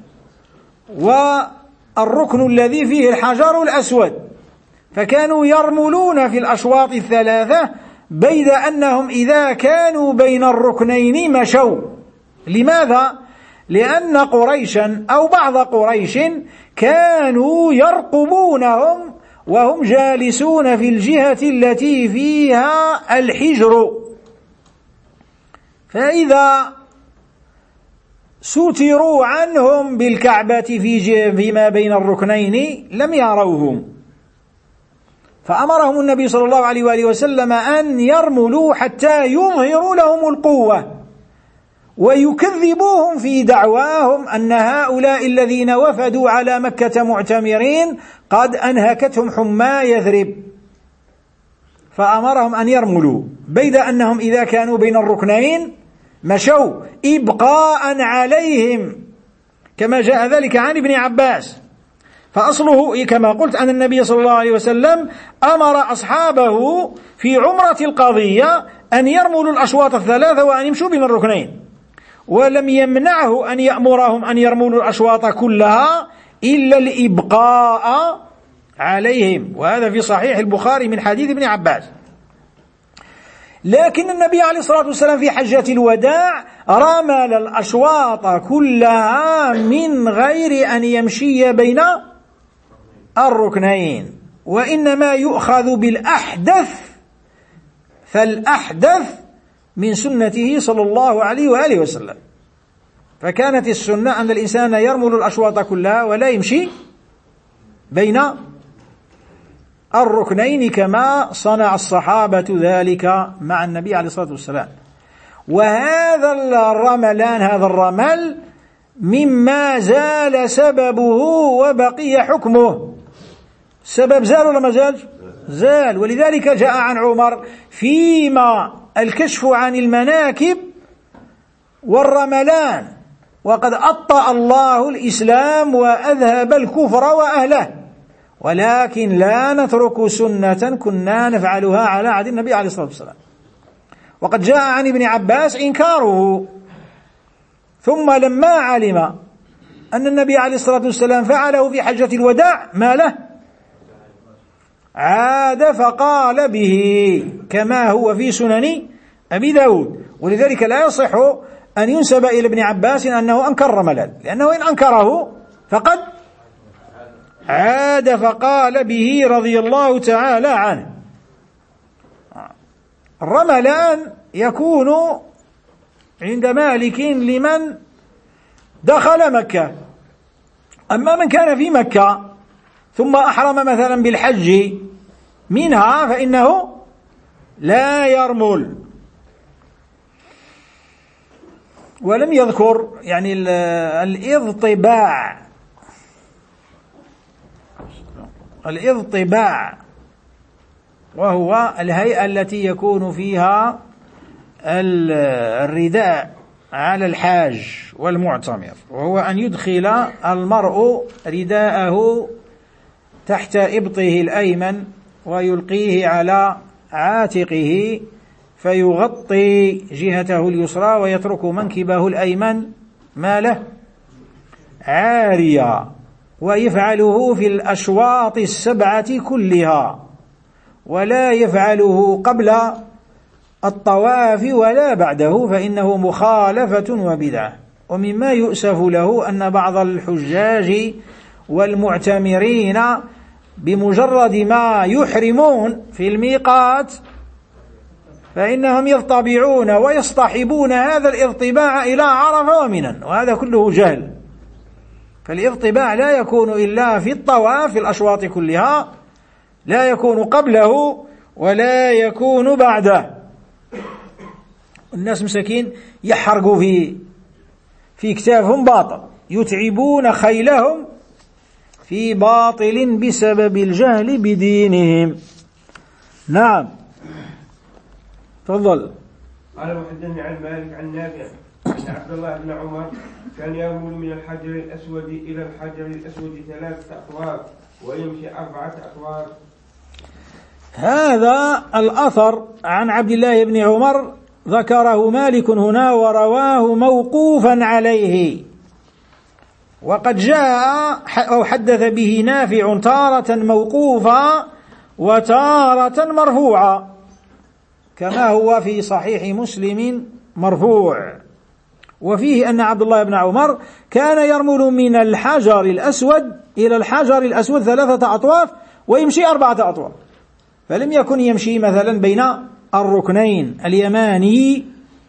والركن الذي فيه الحجر الأسود. فكانوا يرملون في الأشواط الثلاثة، بيد أنهم إذا كانوا بين الركنين مشوا. لماذا؟ لأن قريشا أو بعض قريش كانوا يرقبونهم وهم جالسون في الجهة التي فيها الحجر، فإذا ستروا عنهم بالكعبة في فيما بين الركنين لم يروهم. فأمرهم النبي صلى الله عليه وآله وسلم أن يرملوا حتى يظهروا لهم القوة ويكذبوهم في دعواهم أن هؤلاء الذين وفدوا على مكة معتمرين قد أنهكتهم حمى يثرب. فأمرهم أن يرملوا بيد أنهم إذا كانوا بين الركنين مشوا إبقاء عليهم، كما جاء ذلك عن ابن عباس. فأصله كما قلت أن النبي صلى الله عليه وسلم أمر أصحابه في عمرة القضية أن يرملوا الأشواط الثلاثة وأن يمشوا بين الركنين، ولم يمنعه أن يأمرهم أن يرملوا الأشواط كلها إلا الإبقاء عليهم، وهذا في صحيح البخاري من حديث ابن عباس. لكن النبي عليه الصلاة والسلام في حجة الوداع رمل الأشواط كلها من غير أن يمشي بين الركنين، وإنما يؤخذ بالأحدث، فالأحدث من سنته صلى الله عليه وآله وسلم. فكانت السنة أن الإنسان يرمل الأشواط كلها ولا يمشي بين الركنين كما صنع الصحابة ذلك مع النبي عليه الصلاة والسلام. وهذا الرملان هذا الرمل مما زال سببه وبقي حكمه. السبب زال ولا ما زال؟ زال. ولذلك جاء عن عمر فيما الكشف عن المناكب والرملان، وقد أبطأ الله الإسلام وأذهب الكفر وأهله، ولكن لا نترك سنة كنا نفعلها على عهد النبي عليه الصلاة والسلام. وقد جاء عن ابن عباس إنكاره، ثم لما علم أن النبي عليه الصلاة والسلام فعله في حجة الوداع ما له عاد فقال به كما هو في سنن أبي داود. ولذلك لا يصح أن ينسب إلى ابن عباس أنه أنكر الرملان، لأنه إن أنكره فقد عاد فقال به رضي الله تعالى عنه. الرملان يكون عند مالك لمن دخل مكة، أما من كان في مكة ثم أحرم مثلا بالحج منها فإنه لا يرمل. ولم يذكر يعني الاضطباع الاضطباع وهو الهيئة التي يكون فيها الرداء على الحاج والمعتمر، وهو أن يدخل المرء رداءه تحت إبطه الأيمن ويلقيه على عاتقه فيغطي جهته اليسرى ويترك منكبه الأيمن ما له عارية، ويفعله في الأشواط السبعة كلها، ولا يفعله قبل الطواف ولا بعده فإنه مخالفة وبدعة. ومما يؤسف له أن بعض الحجاج والمعتمرين بمجرد ما يحرمون في الميقات فإنهم يطبعون ويصطحبون هذا الاضطباع إلى عرفة ومنى، وهذا كله جهل. فالاضطباع لا يكون إلا في الطواف في الأشواط كلها، لا يكون قبله ولا يكون بعده. الناس مساكين يحرقوا في في كتافهم باطل، يتعبون خيلهم في باطل بسبب الجهل بدينهم. نعم تفضل. قال وحدثني عن مالك عن نافع أن عبد الله بن عمر كان يرمل من الحجر الأسود إلى الحجر الأسود ثلاثة أطوار ويمشي أربعة أطوار. هذا الأثر عن عبد الله بن عمر ذكره مالك هنا ورواه موقوفا عليه، وقد جاء أو حدث به نافع تارة موقوفا وتارة مرفوعا، كما هو في صحيح مسلم مرفوع، وفيه أن عبد الله بن عمر كان يرمل من الحجر الأسود إلى الحجر الأسود ثلاثة أطواف ويمشي أربعة أطواف، فلم يكن يمشي مثلا بين الركنين اليماني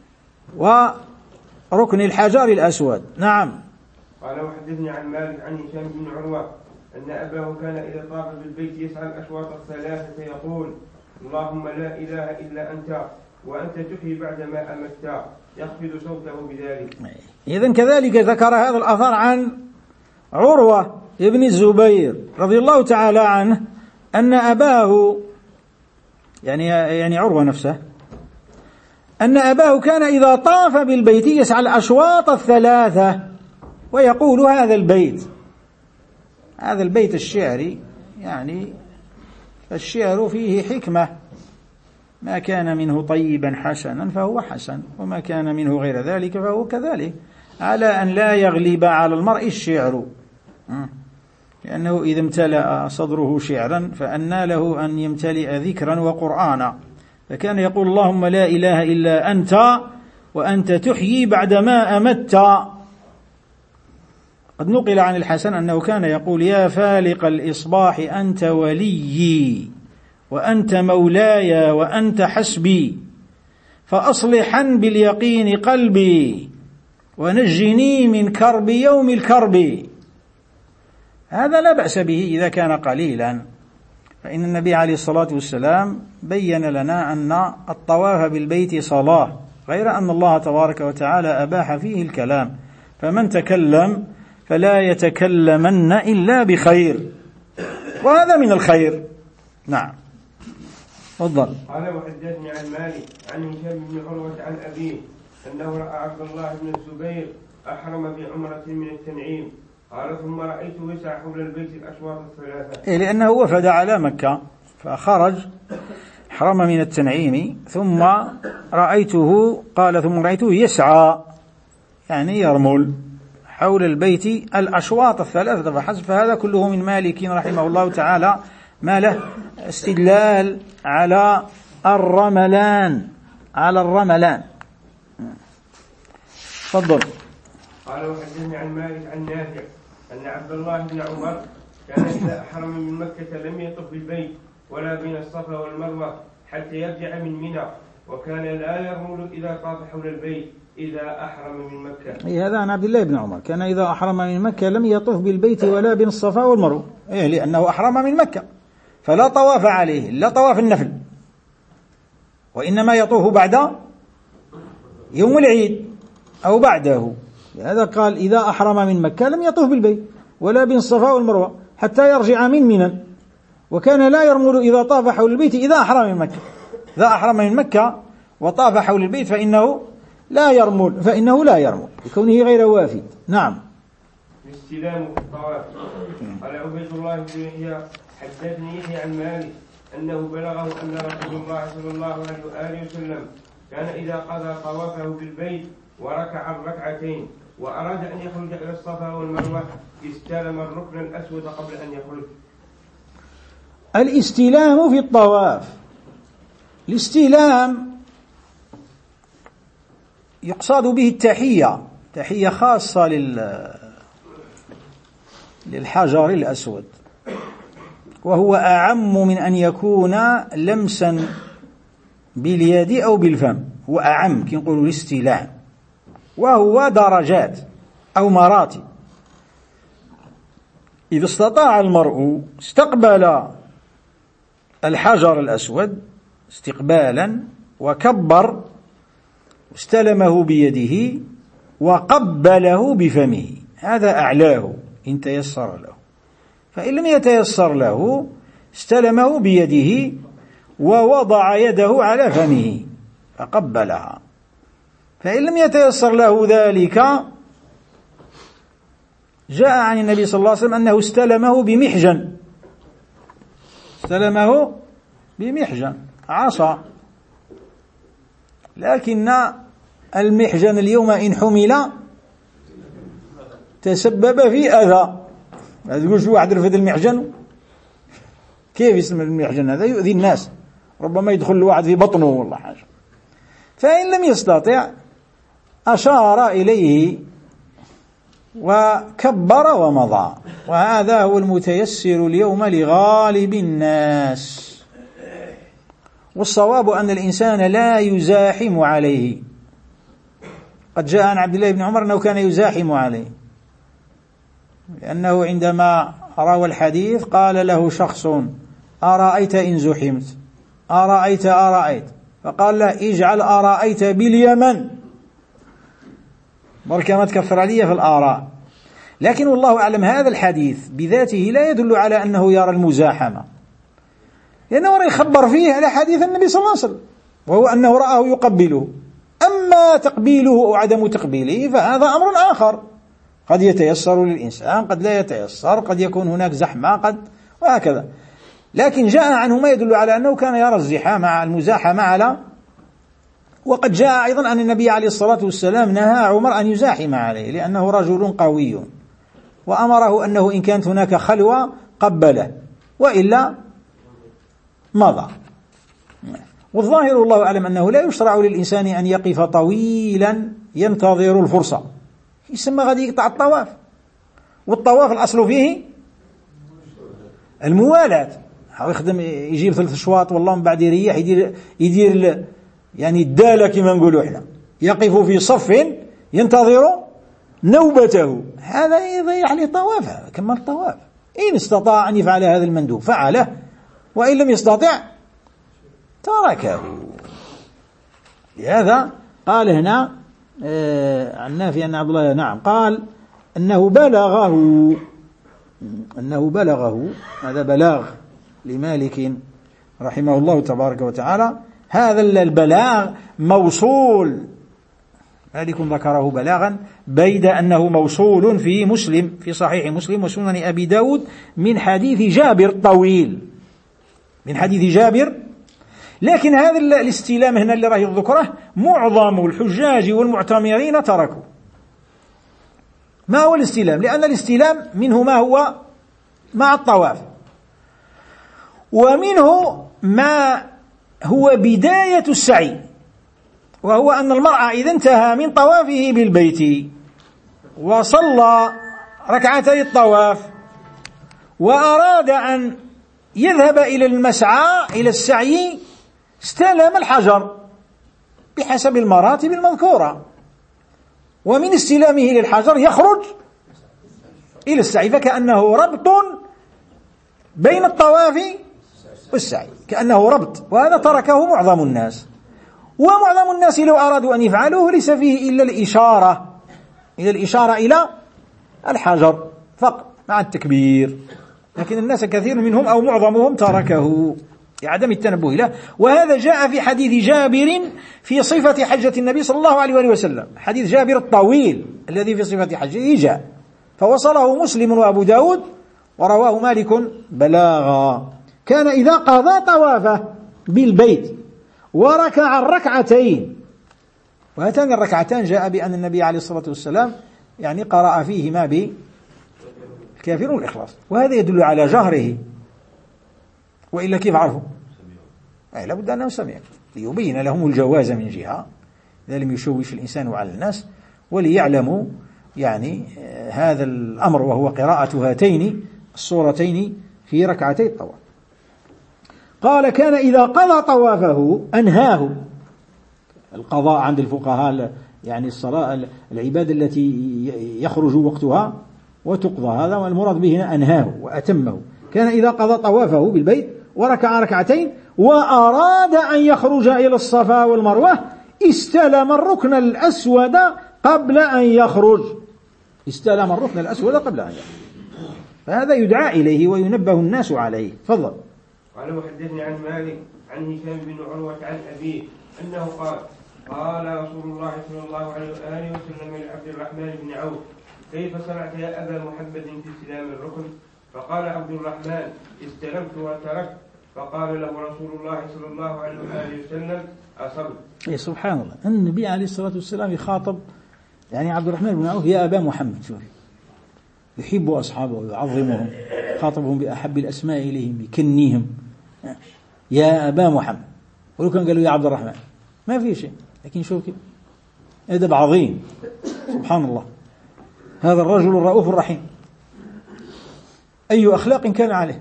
وركن الحجر الأسود. نعم. قال وحدثني عن مالك عن هشام بن عروة أن أباه كان إذا طاف بالبيت يسعى الأشواط الثلاثة يقول اللهم لا إله إلا أنت وأنت تحيي بعدما أمت، يخفض صوته بذلك. إذن كذلك ذكر هذا الأثر عن عروة ابن الزبير رضي الله تعالى عنه أن أباه يعني يعني عروة نفسه أن أباه كان إذا طاف بالبيت يسعى الأشواط الثلاثة ويقول هذا البيت هذا البيت الشعري، يعني الشعر فيه حكمة، ما كان منه طيبا حسنا فهو حسن وما كان منه غير ذلك فهو كذلك، على أن لا يغلب على المرء الشعر، لأنه إذا امتلأ صدره شعرا فأنى له أن يمتلئ ذكرا وقرآنا، فكان يقول اللهم لا إله إلا أنت وأنت تحيي بعدما أمت. قد نقل عن الحسن أنه كان يقول يا فالق الإصباح أنت وليي وأنت مولاي وأنت حسبي فأصلحا باليقين قلبي ونجني من كرب يوم الكرب. هذا لا بأس به إذا كان قليلا، فإن النبي عليه الصلاة والسلام بين لنا أن الطواف بالبيت صلاة، غير أن الله تبارك وتعالى أباح فيه الكلام، فمن تكلم فلا يتكلمن إلا بخير، وهذا من الخير. نعم تفضل. قال وحدثني عن مالك عن هشام بن عروة عن أبيه أنه رأى عبد الله بن الزبير أحرم بعمرة من التنعيم، قال ثم رأيته يسعى حول البيت الأشواط الثلاثة. إيه لأنه وفد على مكة فخرج حرم من التنعيم، ثم رأيته قال ثم رأيته يسعى يعني يرمل حول البيت الأشواط الثلاثة فحسب، فهذا كله من مالك رحمه الله تعالى ما له استدلال على الرملان على الرملان. تفضل. قال وحدثني عن مالك عن نافع أن عبد الله بن عمر كان إذا أحرم من مكة لم يطف بالبيت ولا بين الصفا والمروة حتى يرجع من منى، وكان لا يرمل إذا طاف حول البيت إذا أحرم من مكة. إيه هذا عن عبد الله بن عمر كان إذا أحرم من مكة لم يطف بالبيت ولا بين الصفا والمروة، إيه لأنه أحرم من مكة فلا طواف عليه لا طواف النفل، وإنما يطوف بعد يوم العيد أو بعده، لهذا قال إذا أحرم من مكة لم يطوف بالبيت ولا بين الصفا والمروة حتى يرجع من منى، وكان لا يرمل إذا طاف حول البيت إذا أحرم من مكة، إذا أحرم من مكة وطاف حول البيت فإنه لا يرمل فإنه لا يرمل لكونه غير وافد. نعم. الاستلام في الطواف. قال عبيد الله بن يحيى حدثني يحيى عن مالك أنه بلغه أن رسول الله صلى الله عليه وآله وسلم كان إذا قضى طوافه بالبيت وركع الركعتين وأراد أن يخرج إلى الصفا والمروة استلم الركن الأسود قبل أن يخرج. الاستلام في الطواف، الاستلام يقصد به التحية، تحية خاصة لل للحجر الأسود، وهو أعم من أن يكون لمسا باليد أو بالفم، هو أعم كي نقولوا الاستلام، وهو درجات أو مراتب. إذا استطاع المرء استقبل الحجر الأسود استقبالا وكبر استلمه بيده وقبله بفمه، هذا أعلاه إن تيسر له. فإن لم يتيسر له استلمه بيده ووضع يده على فمه فقبلها. فإن لم يتيسر له ذلك جاء عن النبي صلى الله عليه وسلم أنه استلمه بمحجن، استلمه بمحجن عصا، لكن المحجن اليوم إن حمل تسبب في أذى. ما تقولش واحد رفض المحجن، كيف اسم المحجن هذا؟ يؤذي الناس، ربما يدخل الواحد في بطنه والله حاجة. فإن لم يستطع أشار إليه وكبر ومضى، وهذا هو المتيسر اليوم لغالب الناس. والصواب أن الإنسان لا يزاحم عليه. قد جاء عن عبد الله بن عمر أنه كان يزاحم عليه، لأنه عندما روى الحديث قال له شخص: أرأيت إن زحمت؟ أرأيت أرأيت فقال له: اجعل أرأيت باليمن، بركة ما تكثر علي في الآراء. لكن والله أعلم هذا الحديث بذاته لا يدل على أنه يرى المزاحمة، لأنه رأى يخبر فيه على حديث النبي صلى الله عليه وسلم، وهو أنه رآه يقبله. أما تقبيله أو عدم تقبيله فهذا أمر آخر، قد يتيسر للإنسان، قد لا يتيسر، قد يكون هناك زحمة، قد وهكذا. لكن جاء عنه ما يدل على أنه كان يرى الزحام على المزاحمة على. وقد جاء أيضا أن النبي عليه الصلاة والسلام نهى عمر أن يزاحم عليه، لأنه رجل قوي، وأمره أنه إن كانت هناك خلوة قبله وإلا مضى. والظاهر والله أعلم أنه لا يشرع للإنسان أن يقف طويلا ينتظر الفرصة، يسمى غادي يقطع الطواف. والطواف الأصل فيه الموالاة، يخدم يجيب ثلاث شواط والله من بعد يريح، يدير يدير يعني الدالة كما نقولوا احنا، يقف في صف ينتظر نوبته، هذا يضيع عليه طوافه، كمل الطواف. إن استطاع أن يفعل هذا المندوب فعله، وإن لم يستطع تركه. لهذا قال هنا آه عن نافع أن عبد الله نعم قال أنه بلغه أنه بلغه هذا بلاغ لمالك رحمه الله تبارك وتعالى. هذا البلاغ موصول، مالك ذكره بلاغا بيد أنه موصول في مسلم، في صحيح مسلم وسنن أبي داود، من حديث جابر طويل، من حديث جابر. لكن هذا الاستلام هنا اللي راه يذكره معظم الحجاج والمعتمرين تركوا. ما هو الاستلام؟ لأن الاستلام منه ما هو مع الطواف، ومنه ما هو بداية السعي، وهو أن المرأة إذا انتهى من طوافه بالبيت وصلى ركعتي الطواف وأراد أن يذهب إلى المسعى إلى السعي، استلم الحجر بحسب المراتب المذكورة، ومن استلامه للحجر يخرج إلى السعي، فكأنه ربط بين الطواف والسعي، كأنه ربط. وهذا تركه معظم الناس، ومعظم الناس لو أرادوا أن يفعلوه ليس فيه إلا الإشارة إلى الإشارة إلى الحجر فقط مع التكبير. لكن الناس كثير منهم أو معظمهم تركه لعدم التنبه له. وهذا جاء في حديث جابر في صفة حجة النبي صلى الله عليه وسلم، حديث جابر الطويل الذي في صفة حجه جاء، فوصله مسلم وأبو داود ورواه مالك بلاغا. كان إذا قضى طوافه بالبيت وركع الركعتين، وهاتان الركعتان جاء بأن النبي عليه الصلاة والسلام يعني قرأ فيهما بالكافرون والإخلاص، وهذا يدل على جهره، وإلا كيف عرفوا؟ أي لابد أنه سمع، ليبين لهم الجواز من جهة إذا لم يشوش الإنسان على الناس، وليعلموا يعني هذا الأمر، وهو قراءة هاتين الصورتين في ركعتي الطواف. قال: كان إذا قضى طوافه أنهاه. القضاء عند الفقهاء يعني الصلاة العبادة التي يخرج وقتها وتقضى، هذا والمراد به هنا أنهاه وأتمه. كان إذا قضى طوافه بالبيت وركع ركعتين وأراد أن يخرج إلى الصفا والمروة استلم الركن الأسود قبل أن يخرج، استلم الركن الأسود قبل أن يخرج، فهذا يدعى إليه وينبه الناس عليه. تفضل. قال وحدثني عن مالك عن هشام بن عروة عن أبيه أنه قال قال رسول الله صلى الله عليه وآله وسلم لعبد الرحمن بن عوف كيف صنعت يا أبا محمد في استلام الركن؟ فقال عبد الرحمن استلمت وتركت، فقال له رسول الله صلى الله عليه وآله وسلم أصبت. إيه سبحان الله، النبي عليه الصلاة والسلام يخاطب يعني عبد الرحمن بن عوف يا أبا محمد، شوف يحب أصحابه ويعظمهم، خاطبهم بأحب الأسماء إليهم، يكنيهم يا أبا محمد، ولو كان قالوا يا عبد الرحمن ما في شيء، لكن شوف كيف أدب عظيم. سبحان الله، هذا الرجل الرؤوف الرحيم أي أخلاق كان عليه،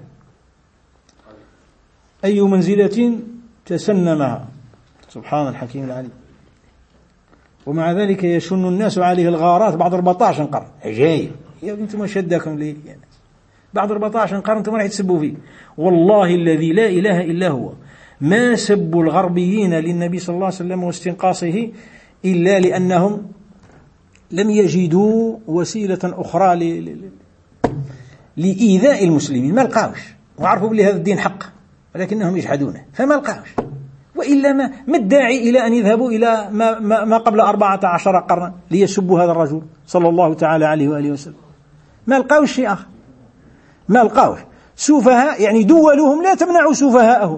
أي منزلة تسنمها، سبحان الحكيم العليم. ومع ذلك يشن الناس عليه الغارات بعد أربعة عشر قرن. عجيب يا أنتم شدكم ليه يعني بعد أربعة عشر قرن أنتم راح تسبوا فيه. والله الذي لا إله إلا هو ما سبوا الغربيين للنبي صلى الله عليه وسلم واستنقاصه إلا لأنهم لم يجدوا وسيلة أخرى ل... ل... لإيذاء المسلمين، ما لقاوش، وعرفوا بلي هذا الدين حق ولكنهم يجحدونه فما لقاوش. وإلا ما, ما الداعي إلى أن يذهبوا إلى ما, ما, ما قبل أربعة عشر قرنا ليسبوا هذا الرجل صلى الله تعالى عليه وآله وسلم؟ ما لقاوش شيء آخر، ما لقاوش. سفهاء يعني دولهم لا تمنع سفهاءهم،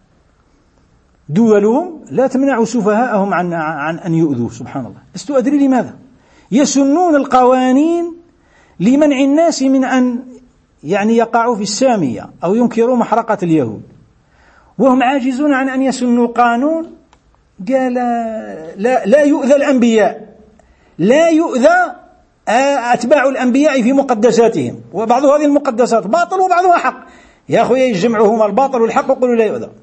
دولهم لا تمنع سفهاءهم عن, عن أن يؤذوا. سبحان الله. لست أدري لماذا يسنون القوانين لمنع الناس من أن يعني يقعوا في السامية أو ينكروا محرقة اليهود، وهم عاجزون عن أن يسنوا قانون قال لا, لا يؤذى الأنبياء، لا يؤذى أتباع الأنبياء في مقدساتهم، وبعض هذه المقدسات باطل وبعضها حق. يا أخويا يجمعهما الباطل والحق وقولوا لا يؤذى.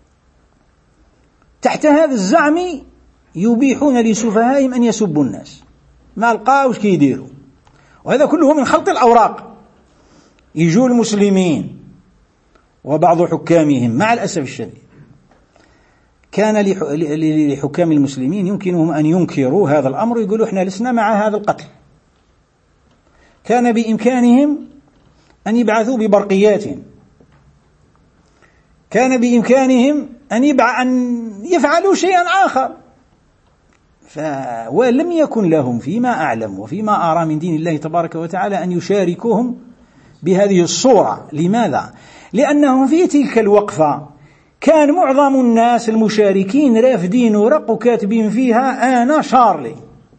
تحت هذا الزعم يبيحون لسفهائهم أن يسبوا الناس، ما لقاوش كيديروا. وهذا كله من خلط الأوراق. يجوا المسلمين وبعض حكامهم مع الأسف الشديد كان لحكام المسلمين يمكنهم أن ينكروا هذا الأمر، يقولوا إحنا لسنا مع هذا القتل. كان بإمكانهم أن يبعثوا ببرقيات، كان بإمكانهم أن, يبع... أن يفعلوا شيئا آخر، ف... ولم يكن لهم فيما أعلم وفيما أرى من دين الله تبارك وتعالى أن يشاركوهم بهذه الصورة. لماذا؟ لأنهم في تلك الوقفة كان معظم الناس المشاركين رافدين ورق وكاتبين فيها أنا شارلي،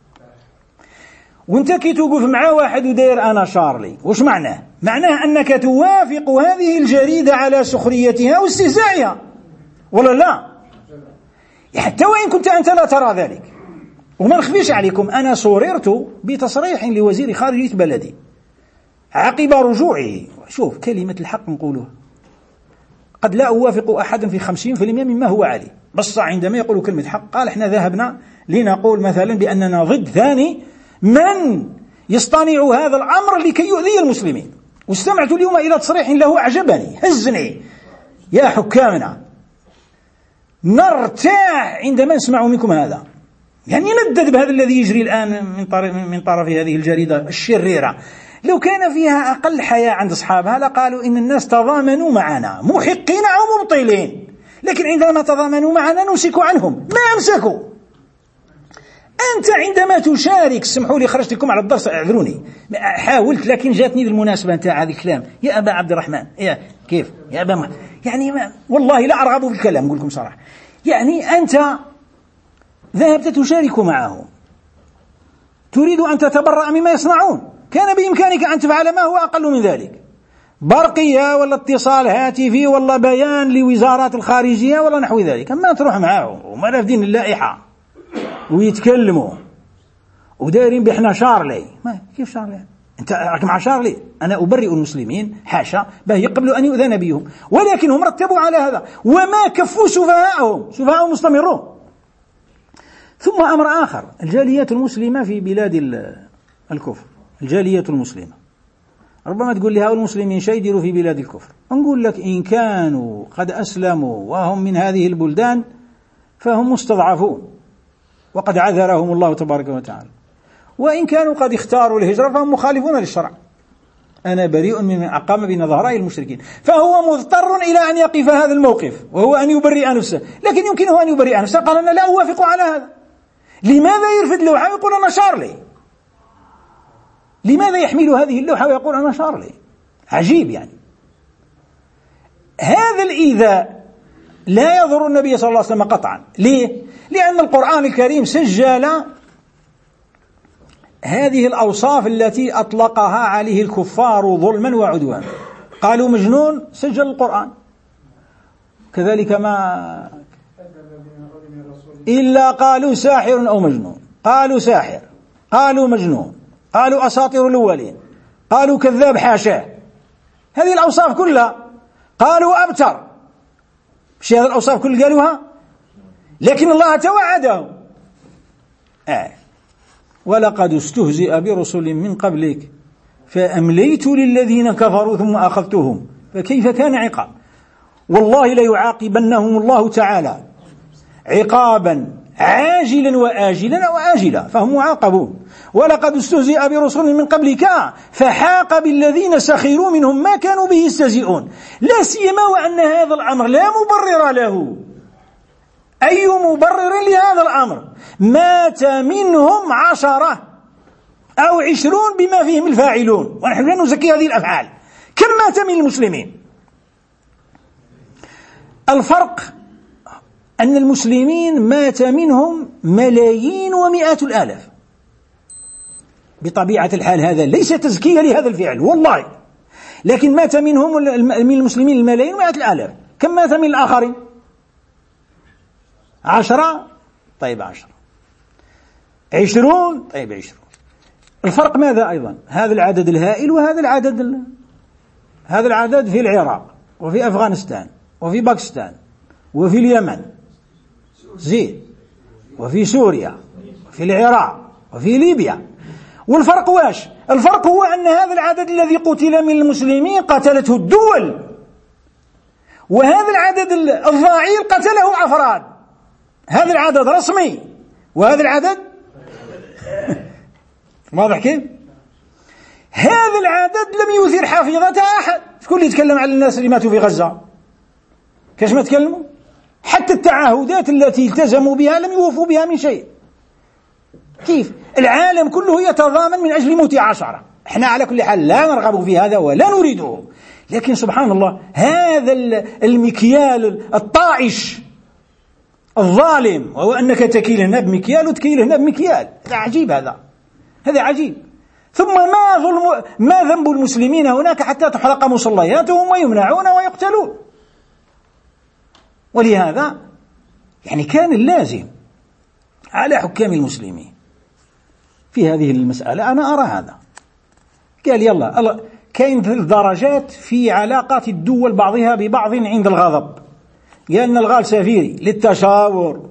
وانت كي توقف مع واحد ودير أنا شارلي وش معناه؟ معناه أنك توافق هذه الجريدة على سخريتها واستهزائها، ولا لا؟ حتى وإن كنت أنت لا ترى ذلك. وما نخفيش عليكم، أنا صوررت بتصريح لوزير خارجية بلدي عقب رجوعه. شوف كلمة الحق نقولها، قد لا أوافق أحدا في خمسين بالمئة مما هو عليه، بس عندما يقول كلمة حق قال احنا ذهبنا لنقول مثلا بأننا ضد ثاني من يصطنع هذا الأمر لكي يؤذي المسلمين. واستمعت اليوم إلى تصريح له أعجبني هزني. يا حكامنا نرتاح عندما نسمع منكم هذا، يعني ندد بهذا الذي يجري الآن من طرف, من طرف هذه الجريدة الشريرة. لو كان فيها أقل حياء عند أصحابها لقالوا إن الناس تضامنوا معنا محقين أو مبطلين، لكن عندما تضامنوا معنا نمسك عنهم، ما أمسكوا. أنت عندما تشارك، سمحوا لي خرجت لكم على الدرس اعذروني، حاولت لكن جاتني بالمناسبة أنت هذا الكلام يا أبا عبد الرحمن يا كيف يا أبا محمد، يعني ما والله لا أرغب في الكلام أقول لكم صراحة. يعني أنت ذهبت تشارك معهم، تريد أن تتبرأ مما يصنعون، كان بإمكانك أن تفعل ما هو أقل من ذلك، برقية ولا اتصال هاتفي ولا بيان لوزارات الخارجية ولا نحو ذلك. أما تروح معهم وما رافدين اللائحة ويتكلموا ودايرين بإحنا شارلي، ما كيف شارلي؟ أنت راك مع شارلي؟ أنا أبرئ المسلمين حاشا به يقبلوا أن يؤذن بهم، ولكن هم رتبوا على هذا وما كفوا سفهاءهم، سفهاءهم مستمرون. ثم أمر آخر، الجاليات المسلمة في بلاد الكفر، الجالية المسلمة ربما تقول لي هؤلاء المسلمين شيء يديروا في بلاد الكفر. نقول لك إن كانوا قد أسلموا وهم من هذه البلدان فهم مستضعفون، وقد عذرهم الله تبارك وتعالى، وإن كانوا قد اختاروا الهجرة فهم مخالفون للشرع. أنا بريء من أقام بين ظهري المشركين، فهو مضطر إلى أن يقف هذا الموقف، وهو أن يبرئ نفسه، لكن يمكنه أن يبرئ نفسه. قال أنا لا أوافق على هذا. لماذا يرفد لوحة ويقول أنا شارلي؟ لماذا يحمل هذه اللوحة ويقول أنا شارلي؟ عجيب يعني. هذا الإيذاء لا يضر النبي صلى الله عليه وسلم قطعا. ليه؟ لأن القرآن الكريم سجل هذه الأوصاف التي أطلقها عليه الكفار ظلما وعدوانا. قالوا مجنون، سجل القرآن. كذلك ما إلا قالوا ساحر أو مجنون، قالوا ساحر، قالوا مجنون، قالوا أساطير الأولين، قالوا كذاب حاشاه. هذه الأوصاف كلها. قالوا أبتر، مش هذه الأوصاف كلها قالوها، لكن الله توعدهم. آه. ولقد استهزئ برسل من قبلك فأمليت للذين كفروا ثم أخذتهم فكيف كان عقاب. والله ليعاقبنهم الله تعالى عقابا عاجلا وآجلا وآجلا، فهم معاقبون. ولقد استهزئ برسل من قبلك فحاق بالذين سخروا منهم ما كانوا به يستهزئون. لا سيما وأن هذا الأمر لا مبرر له. أي مبرر لهذا الأمر؟ مات منهم عشرة أو عشرون بما فيهم الفاعلون، ونحن لا نزكي هذه الأفعال. كم مات من المسلمين؟ الفرق أن المسلمين مات منهم ملايين ومئات الآلاف. بطبيعة الحال هذا ليس تزكية لهذا الفعل والله، لكن مات منهم من المسلمين الملايين ومئات الآلاف. كم مات من الآخرين؟ عشرة، طيب عشرة، عشرون، طيب عشرون. الفرق ماذا أيضا؟ هذا العدد الهائل وهذا العدد ال... هذا العدد في العراق وفي أفغانستان وفي باكستان وفي اليمن زين، وفي سوريا وفي العراق وفي ليبيا. والفرق واش؟ الفرق هو أن هذا العدد الذي قتل من المسلمين قتلته الدول، وهذا العدد الضئيل قتله أفراد. هذا العدد رسمي وهذا العدد واضح كيف؟ هذا العدد لم يثير حافظة أحد. شكون اللي يتكلم على الناس اللي ماتوا في غزة؟ كاش ما تكلموا؟ حتى التعهدات التي التزموا بها لم يوفوا بها من شيء. كيف؟ العالم كله يتضامن من أجل موت عشرة. احنا على كل حال لا نرغب في هذا ولا نريده، لكن سبحان الله هذا المكيال الطائش الظالم، وهو أنك تكيل هنا بمكيال وتكيل هنا بمكيال. هذا عجيب، هذا هذا عجيب. ثم ما ظلم ما ذنب المسلمين هناك حتى تحرق مصلياتهم ويمنعون ويقتلون؟ ولهذا يعني كان اللازم على حكام المسلمين في هذه المسألة. أنا أرى هذا. قال يلا كاين درجات في علاقات الدول بعضها ببعض عند الغضب. قال نلغى سفيري للتشاور،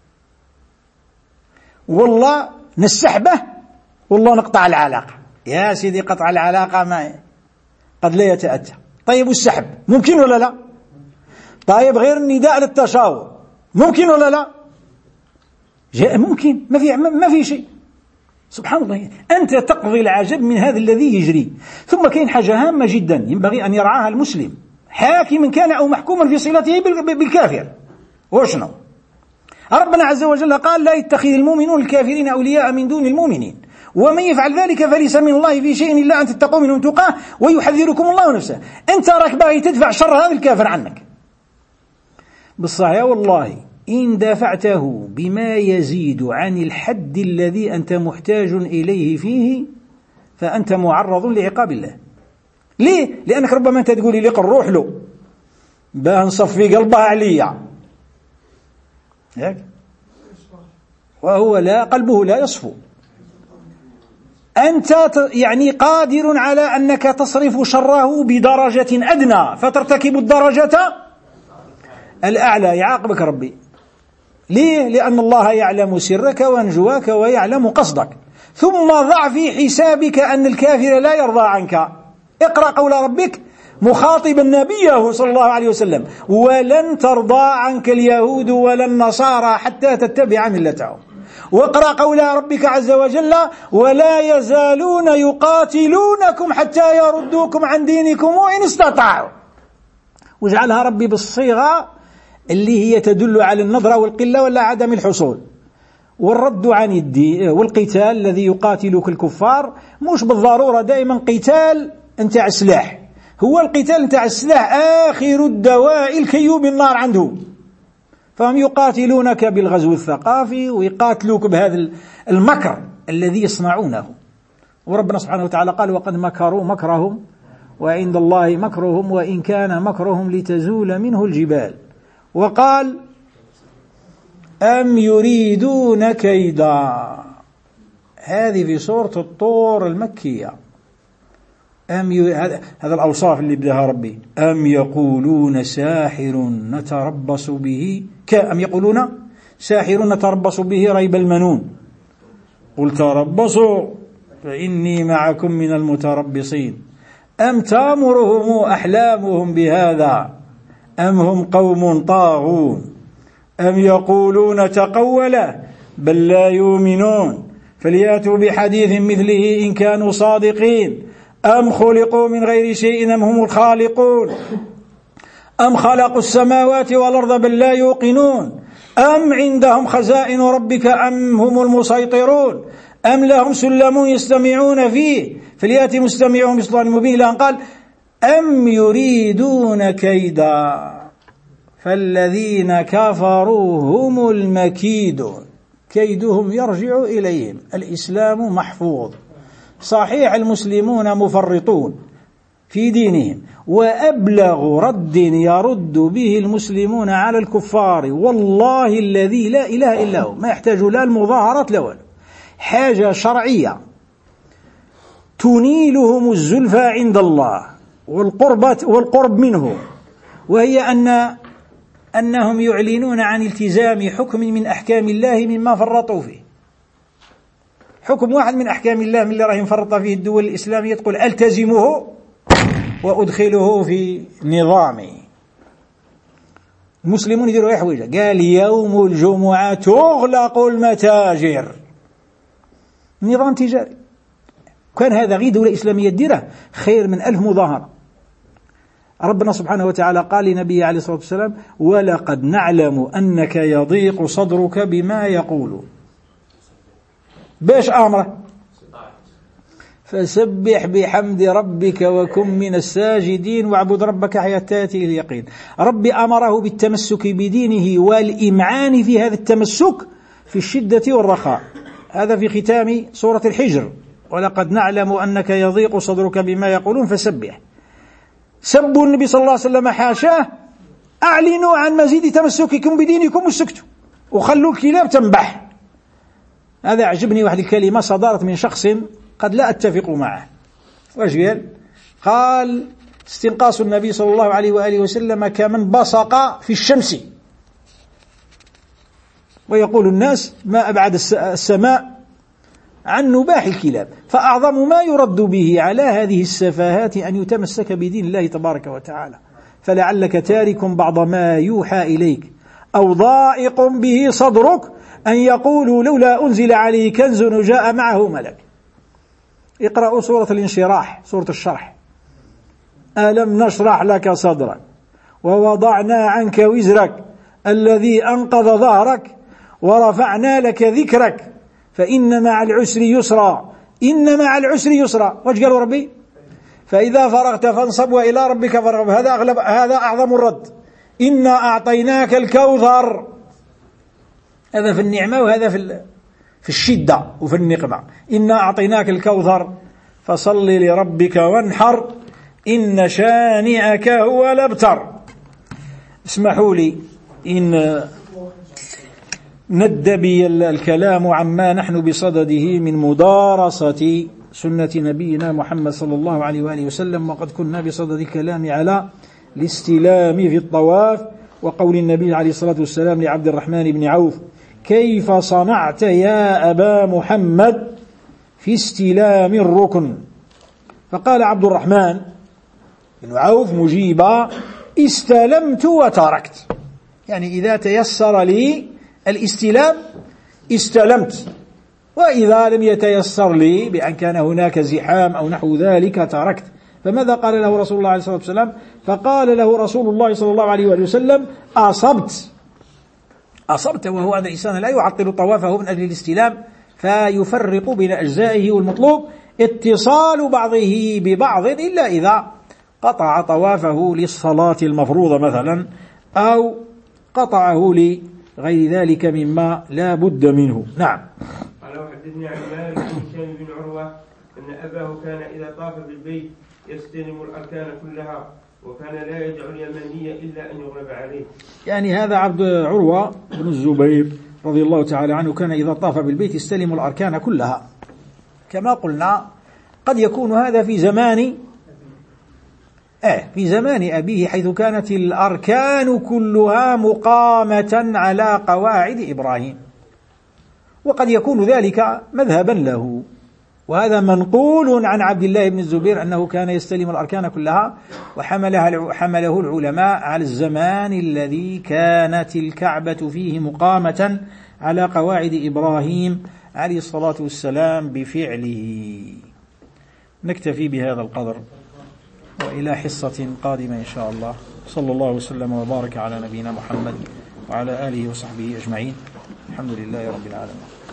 والله نسحبه، والله نقطع العلاقة. يا سيدي قطع العلاقة ما قد لا يتأتى. طيب والسحب ممكن ولا لا؟ طيب غير النداء للتشاور ممكن ولا لا؟ جاء ممكن، ما في ما في شيء. سبحان الله، أنت تقضي العجب من هذا الذي يجري. ثم كاين حاجة هامة جدا ينبغي أن يرعاها المسلم، حاكما كان أو محكوما، في صلته بالكافر. وشنو؟ ربنا عز وجل قال لا يتخذ المؤمنون الكافرين أولياء من دون المؤمنين ومن يفعل ذلك فليس من الله في شيء إلا أن تتقوا منهم تقاه ويحذركم الله نفسه. أنت راك باغي تدفع شر هذا الكافر عنك، بالصحيح والله إن دفعته بما يزيد عن الحد الذي أنت محتاج إليه فيه فأنت معرض لعقاب الله. ليه؟ لأنك ربما أنت تقولي لي روح له باه نصفي قلبها عليا، وهو لا قلبه لا يصفو. أنت يعني قادر على أنك تصرف شره بدرجة أدنى فترتكب الدرجة الأعلى، يعاقبك ربي. ليه؟ لأن الله يعلم سرك ونجواك ويعلم قصدك. ثم ضع في حسابك أن الكافر لا يرضى عنك. اقرأ قول ربك مخاطبا نبيه صلى الله عليه وسلم: ولن ترضى عنك اليهود ولا النصارى حتى تتبع ملتهم. واقرأ قول ربك عز وجل ولا يزالون يقاتلونكم حتى يردوكم عن دينكم إن استطاعوا، واجعلها ربي بالصيغة اللي هي تدل على النظرة والقلة ولا عدم الحصول. والرد عن الدين والقتال الذي يقاتلك الكفار مش بالضرورة دائما قتال نتاع السلاح، هو القتال نتاع السلاح آخر الدواء الكيوب النار عنده. فهم يقاتلونك بالغزو الثقافي ويقاتلوك بهذا المكر الذي يصنعونه. وربنا سبحانه وتعالى قال وقد مكروا مكرهم وعند الله مكرهم وإن كان مكرهم لتزول منه الجبال. وقال أم يريدون كيدا، هذه في سورة الطور المكية. أم ي... هذا الأوصاف اللي بدها ربي. أم يقولون ساحر نتربص به ك أم يقولون ساحر نتربص به ريب المنون قل تربصوا فإني معكم من المتربصين أم تأمرهم أحلامهم بهذا أم هم قوم طاغون أم يقولون تقوله بل لا يؤمنون فليأتوا بحديث مثله إن كانوا صادقين أم خلقوا من غير شيء أم هم الخالقون أم خلقوا السماوات والأرض بل لا يوقنون أم عندهم خزائن ربك أم هم المسيطرون أم لهم سلم يستمعون فيه فليأتي مستمعهم بسلطان مبين. لأن قال أم يريدون كيدا فالذين كفروا هم المكيدون كيدهم يرجع إليهم. الإسلام محفوظ صحيح، المسلمون مفرطون في دينهم، وأبلغ رد يرد به المسلمون على الكفار والله الذي لا إله إلا هو ما يحتاج لا المظاهرات لا حاجة شرعية تنيلهم الزلفى عند الله والقربة والقرب منه، وهي أن أنهم يعلنون عن التزام حكم من أحكام الله مما فرطوا فيه. حكم واحد من أحكام الله من اللي راه مفرط فيه الدول الإسلامية تقول ألتزمه وأدخله في نظامي. المسلمون يديروا أي حويجة، قال يوم الجمعة تغلق المتاجر، نظام تجاري. كان هذا غير دولة إسلامية تديره خير من ألف مظاهرة. ربنا سبحانه وتعالى قال لنبيه عليه الصلاة والسلام ولقد نعلم أنك يضيق صدرك بما يقولون. باش أمره فسبح بحمد ربك وكن من الساجدين واعبد ربك حتى يأتيه اليقين. ربي أمره بالتمسك بدينه والإمعان في هذا التمسك في الشدة والرخاء. هذا في ختام سورة الحجر ولقد نعلم أنك يضيق صدرك بما يقولون فسبح. سبوا النبي صلى الله عليه وسلم حاشاه، أعلنوا عن مزيد تمسككم بدينكم وسكتوا وخلوا الكلاب تنبح. هذا عجبني واحد الكلمة صدرت من شخص قد لا أتفق معه. واش قال؟ قال استنقاص النبي صلى الله عليه وآله وسلم كمن بصق في الشمس. ويقول الناس ما أبعد السماء عن نباح الكلاب، فأعظم ما يرد به على هذه السفاهات أن يتمسك بدين الله تبارك وتعالى. فلعلك تارك بعض ما يوحى إليك أو ضائق به صدرك أن يقولوا لولا أنزل عليه كنز وجاء معه ملك. اقرأوا سورة الانشراح، سورة الشرح. ألم نشرح لك صدرك ووضعنا عنك وزرك الذي أنقض ظهرك ورفعنا لك ذكرك فإن مع العسر يسرا إن مع العسر يسرا. واش قالوا ربي؟ فإذا فرغت فانصب وإلى ربك فارغب. هذا أغلب هذا أعظم الرد. إنا أعطيناك الكوثر. هذا في النعمة وهذا في في الشدة وفي النقمة. إنا أعطيناك الكوثر فصل لربك وانحر إن شانئك هو الأبتر. اسمحوا لي إن ند بي الكلام عما نحن بصدده من مدارسة سنة نبينا محمد صلى الله عليه وآله وسلم، وقد كنا بصدد الكلام على الاستلام في الطواف، وقول النبي عليه الصلاة والسلام لعبد الرحمن بن عوف كيف صنعت يا أبا محمد في استلام الركن؟ فقال عبد الرحمن بن عوف مجيبا استلمت وتركت، يعني إذا تيسر لي الاستلام استلمت، وإذا لم يتيسر لي بأن كان هناك زحام أو نحو ذلك تركت. فماذا قال له رسول الله عليه الصلاة والسلام؟ فقال له رسول الله صلى الله عليه وآله وسلم أصبت أصبت وهو أن الإنسان لا يعطل طوافه من أجل الاستلام، فيفرق بين أجزائه، والمطلوب اتصال بعضه ببعض إلا إذا قطع طوافه للصلاة المفروضة مثلا، أو قطعه لغير ذلك مما لا بد منه. نعم. قال وحدثني عن مالك بن هشام بن عروة أن أباه كان إذا طاف بالبيت يستلم الأركان كلها، وكان لا يدع اليمانية إلا أن يغلب عليه. يعني هذا عبد عروة بن الزبير رضي الله تعالى عنه كان إذا طاف بالبيت يستلم الأركان كلها، كما قلنا قد يكون هذا في زمان آه في زمان أبيه، حيث كانت الأركان كلها مقامة على قواعد إبراهيم، وقد يكون ذلك مذهبا له، وهذا منقول عن عبد الله بن الزبير أنه كان يستلم الأركان كلها، وحمله حمله العلماء على الزمان الذي كانت الكعبة فيه مقامة على قواعد إبراهيم عليه الصلاة والسلام بفعله. نكتفي بهذا القدر، وإلى حصة قادمة إن شاء الله. صلى الله وسلم وبارك على نبينا محمد وعلى آله وصحبه أجمعين. الحمد لله رب العالمين.